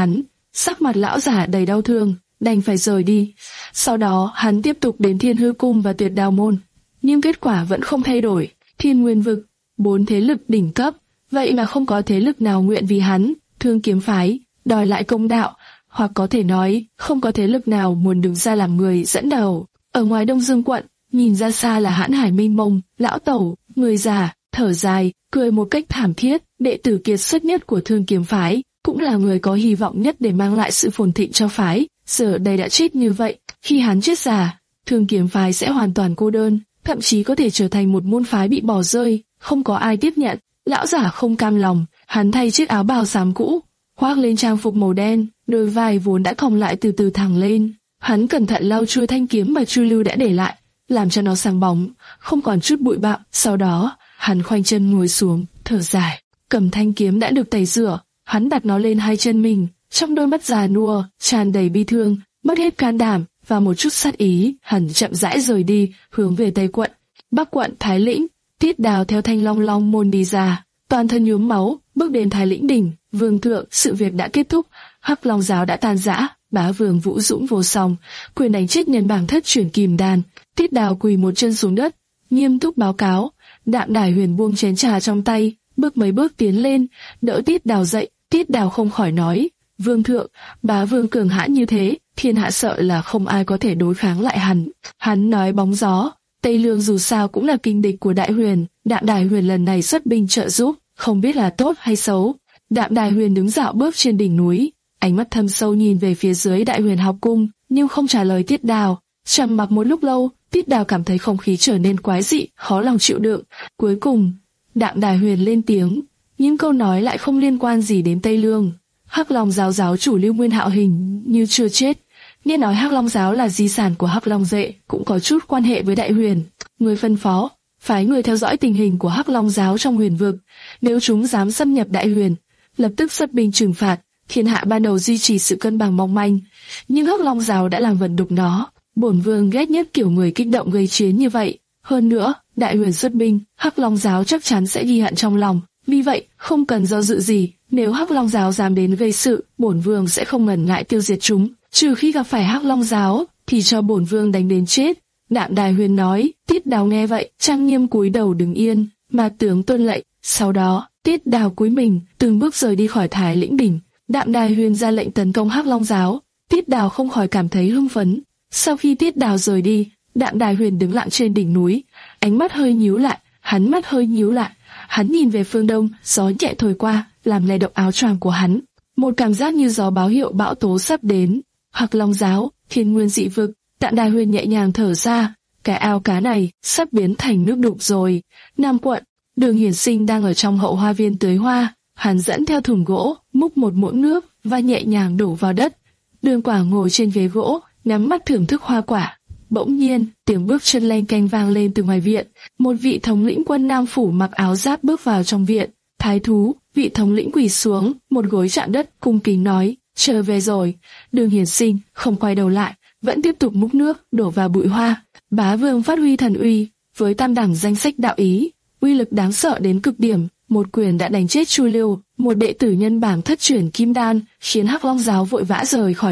sắc mặt lão giả đầy đau thương, đành phải rời đi. Sau đó hắn tiếp tục đến Thiên Hư Cung và Tuyệt Đao Môn, nhưng kết quả vẫn không thay đổi. Thiên Nguyên Vực, bốn thế lực đỉnh cấp, vậy mà không có thế lực nào nguyện vì hắn, Thương Kiếm Phái, đòi lại công đạo, hoặc có thể nói, không có thế lực nào muốn đứng ra làm người dẫn đầu. Ở ngoài Đông Dương quận, nhìn ra xa là hãn hải mênh mông, lão tẩu, người già, thở dài, cười một cách thảm thiết. Đệ tử kiệt xuất nhất của Thương Kiếm Phái, cũng là người có hy vọng nhất để mang lại sự phồn thịnh cho phái, giờ đây đã chết như vậy. Khi hắn chết già, Thương Kiếm Phái sẽ hoàn toàn cô đơn, thậm chí có thể trở thành một môn phái bị bỏ rơi, không có ai tiếp nhận. Lão giả không cam lòng, hắn thay chiếc áo bào xám cũ, khoác lên trang phục màu đen, đôi vai vốn đã cong lại từ từ thẳng lên. Hắn cẩn thận lau chùi thanh kiếm mà Chu Lưu đã để lại, làm cho nó sáng bóng, không còn chút bụi bặm. Sau đó, hắn khoanh chân ngồi xuống, thở dài, cầm thanh kiếm đã được tẩy rửa, hắn đặt nó lên hai chân mình, trong đôi mắt già nua tràn đầy bi thương, mất hết can đảm và một chút sát ý. Hắn chậm rãi rời đi, hướng về Tây quận, Bắc quận Thái Lĩnh. Tiết Đào theo Thanh Long Long môn đi ra, toàn thân nhuốm máu, bước đến Thái Lĩnh đỉnh. Vương thượng, sự việc đã kết thúc, Hắc Long giáo đã tan rã. Bá Vương vũ dũng vô song, quyền đánh chết nhân bảng thất chuyển Kim Đan. Tiết Đào quỳ một chân xuống đất, nghiêm túc báo cáo. Đạm Đài Huyền buông chén trà trong tay, bước mấy bước tiến lên, đỡ Tiết Đào dậy. Tiết Đào không khỏi nói, Vương thượng, Bá Vương cường hãn như thế, thiên hạ sợ là không ai có thể đối kháng lại hắn. Hắn nói bóng gió, Tây Lương dù sao cũng là kình địch của Đại Huyền, Đạm Đài Huyền lần này xuất binh trợ giúp, không biết là tốt hay xấu. Đạm Đài Huyền đứng dạo bước trên đỉnh núi, ánh mắt thâm sâu nhìn về phía dưới Đại Huyền học cung, nhưng không trả lời Tiết Đào. Trầm mặc một lúc lâu, Tiết Đào cảm thấy không khí trở nên quái dị, khó lòng chịu đựng. Cuối cùng, Đạm Đài Huyền lên tiếng, những câu nói lại không liên quan gì đến Tây Lương. Hắc Long giáo giáo chủ Lưu Nguyên Hạo hình như chưa chết. Nghe nói Hắc Long giáo là di sản của Hắc Long Dệ, cũng có chút quan hệ với Đại Huyền. Người phân phó, phái người theo dõi tình hình của Hắc Long giáo trong Huyền vực. Nếu chúng dám xâm nhập Đại Huyền, lập tức xuất binh trừng phạt. Thiên hạ ban đầu duy trì sự cân bằng mong manh, nhưng Hắc Long giáo đã làm vận đục nó. Bổn vương ghét nhất kiểu người kích động gây chiến như vậy. Hơn nữa, Đại Huyền xuất binh, Hắc Long giáo chắc chắn sẽ ghi hận trong lòng. Vì vậy, không cần do dự gì, nếu Hắc Long giáo dám đến gây sự, bổn vương sẽ không ngần ngại tiêu diệt chúng. Trừ khi gặp phải Hắc Long giáo, thì cho bổn vương đánh đến chết. Đạm Đài Huyền nói. Tiết Đào nghe vậy, trang nghiêm cúi đầu đứng yên, mà tướng tuân lệnh. Sau đó, Tiết Đào cúi mình, từng bước rời đi khỏi Thái Lĩnh đỉnh. Đạm Đài Huyền ra lệnh tấn công Hắc Long giáo. Tiết Đào không khỏi cảm thấy hưng phấn. Sau khi Tiết Đào rời đi, Đạm Đài Huyền đứng lặng trên đỉnh núi, ánh mắt hơi nhíu lại, hắn mắt hơi nhíu lại. Hắn nhìn về phương đông, gió nhẹ thổi qua, làm lay động áo choàng của hắn. Một cảm giác như gió báo hiệu bão tố sắp đến. Hắc Long giáo, Thiên Nguyên dị vực. Đạm Đài Huyền nhẹ nhàng thở ra, cái ao cá này sắp biến thành nước đục rồi. Nam quận, Đường Hiển Sinh đang ở trong hậu hoa viên tưới hoa. Hắn dẫn theo thùng gỗ, múc một muỗng nước và nhẹ nhàng đổ vào đất. Đường Quả ngồi trên ghế gỗ, nhắm mắt thưởng thức hoa quả. Bỗng nhiên, tiếng bước chân leng keng vang lên từ ngoài viện. Một vị thống lĩnh quân Nam phủ mặc áo giáp bước vào trong viện. Thái thú, vị thống lĩnh quỳ xuống, một gối chạm đất, cung kính nói, trở về rồi. Đường Hiển Sinh không quay đầu lại, vẫn tiếp tục múc nước đổ vào bụi hoa. Bá Vương phát huy thần uy, với tam đẳng danh sách đạo ý, uy lực đáng sợ đến cực điểm. Một quyền đã đánh chết Chu Lưu, một đệ tử nhân bảng thất chuyển Kim Đan, khiến Hắc Long giáo vội vã rời khỏi.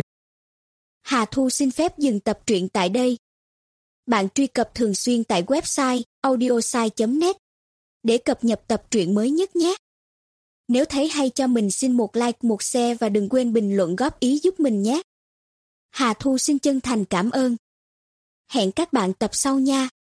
Hà Thu xin phép dừng tập truyện tại đây. Bạn truy cập thường xuyên tại website audiosai chấm net để cập nhật tập truyện mới nhất nhé. Nếu thấy hay cho mình xin một like, một share và đừng quên bình luận góp ý giúp mình nhé. Hà Thu xin chân thành cảm ơn. Hẹn các bạn tập sau nha.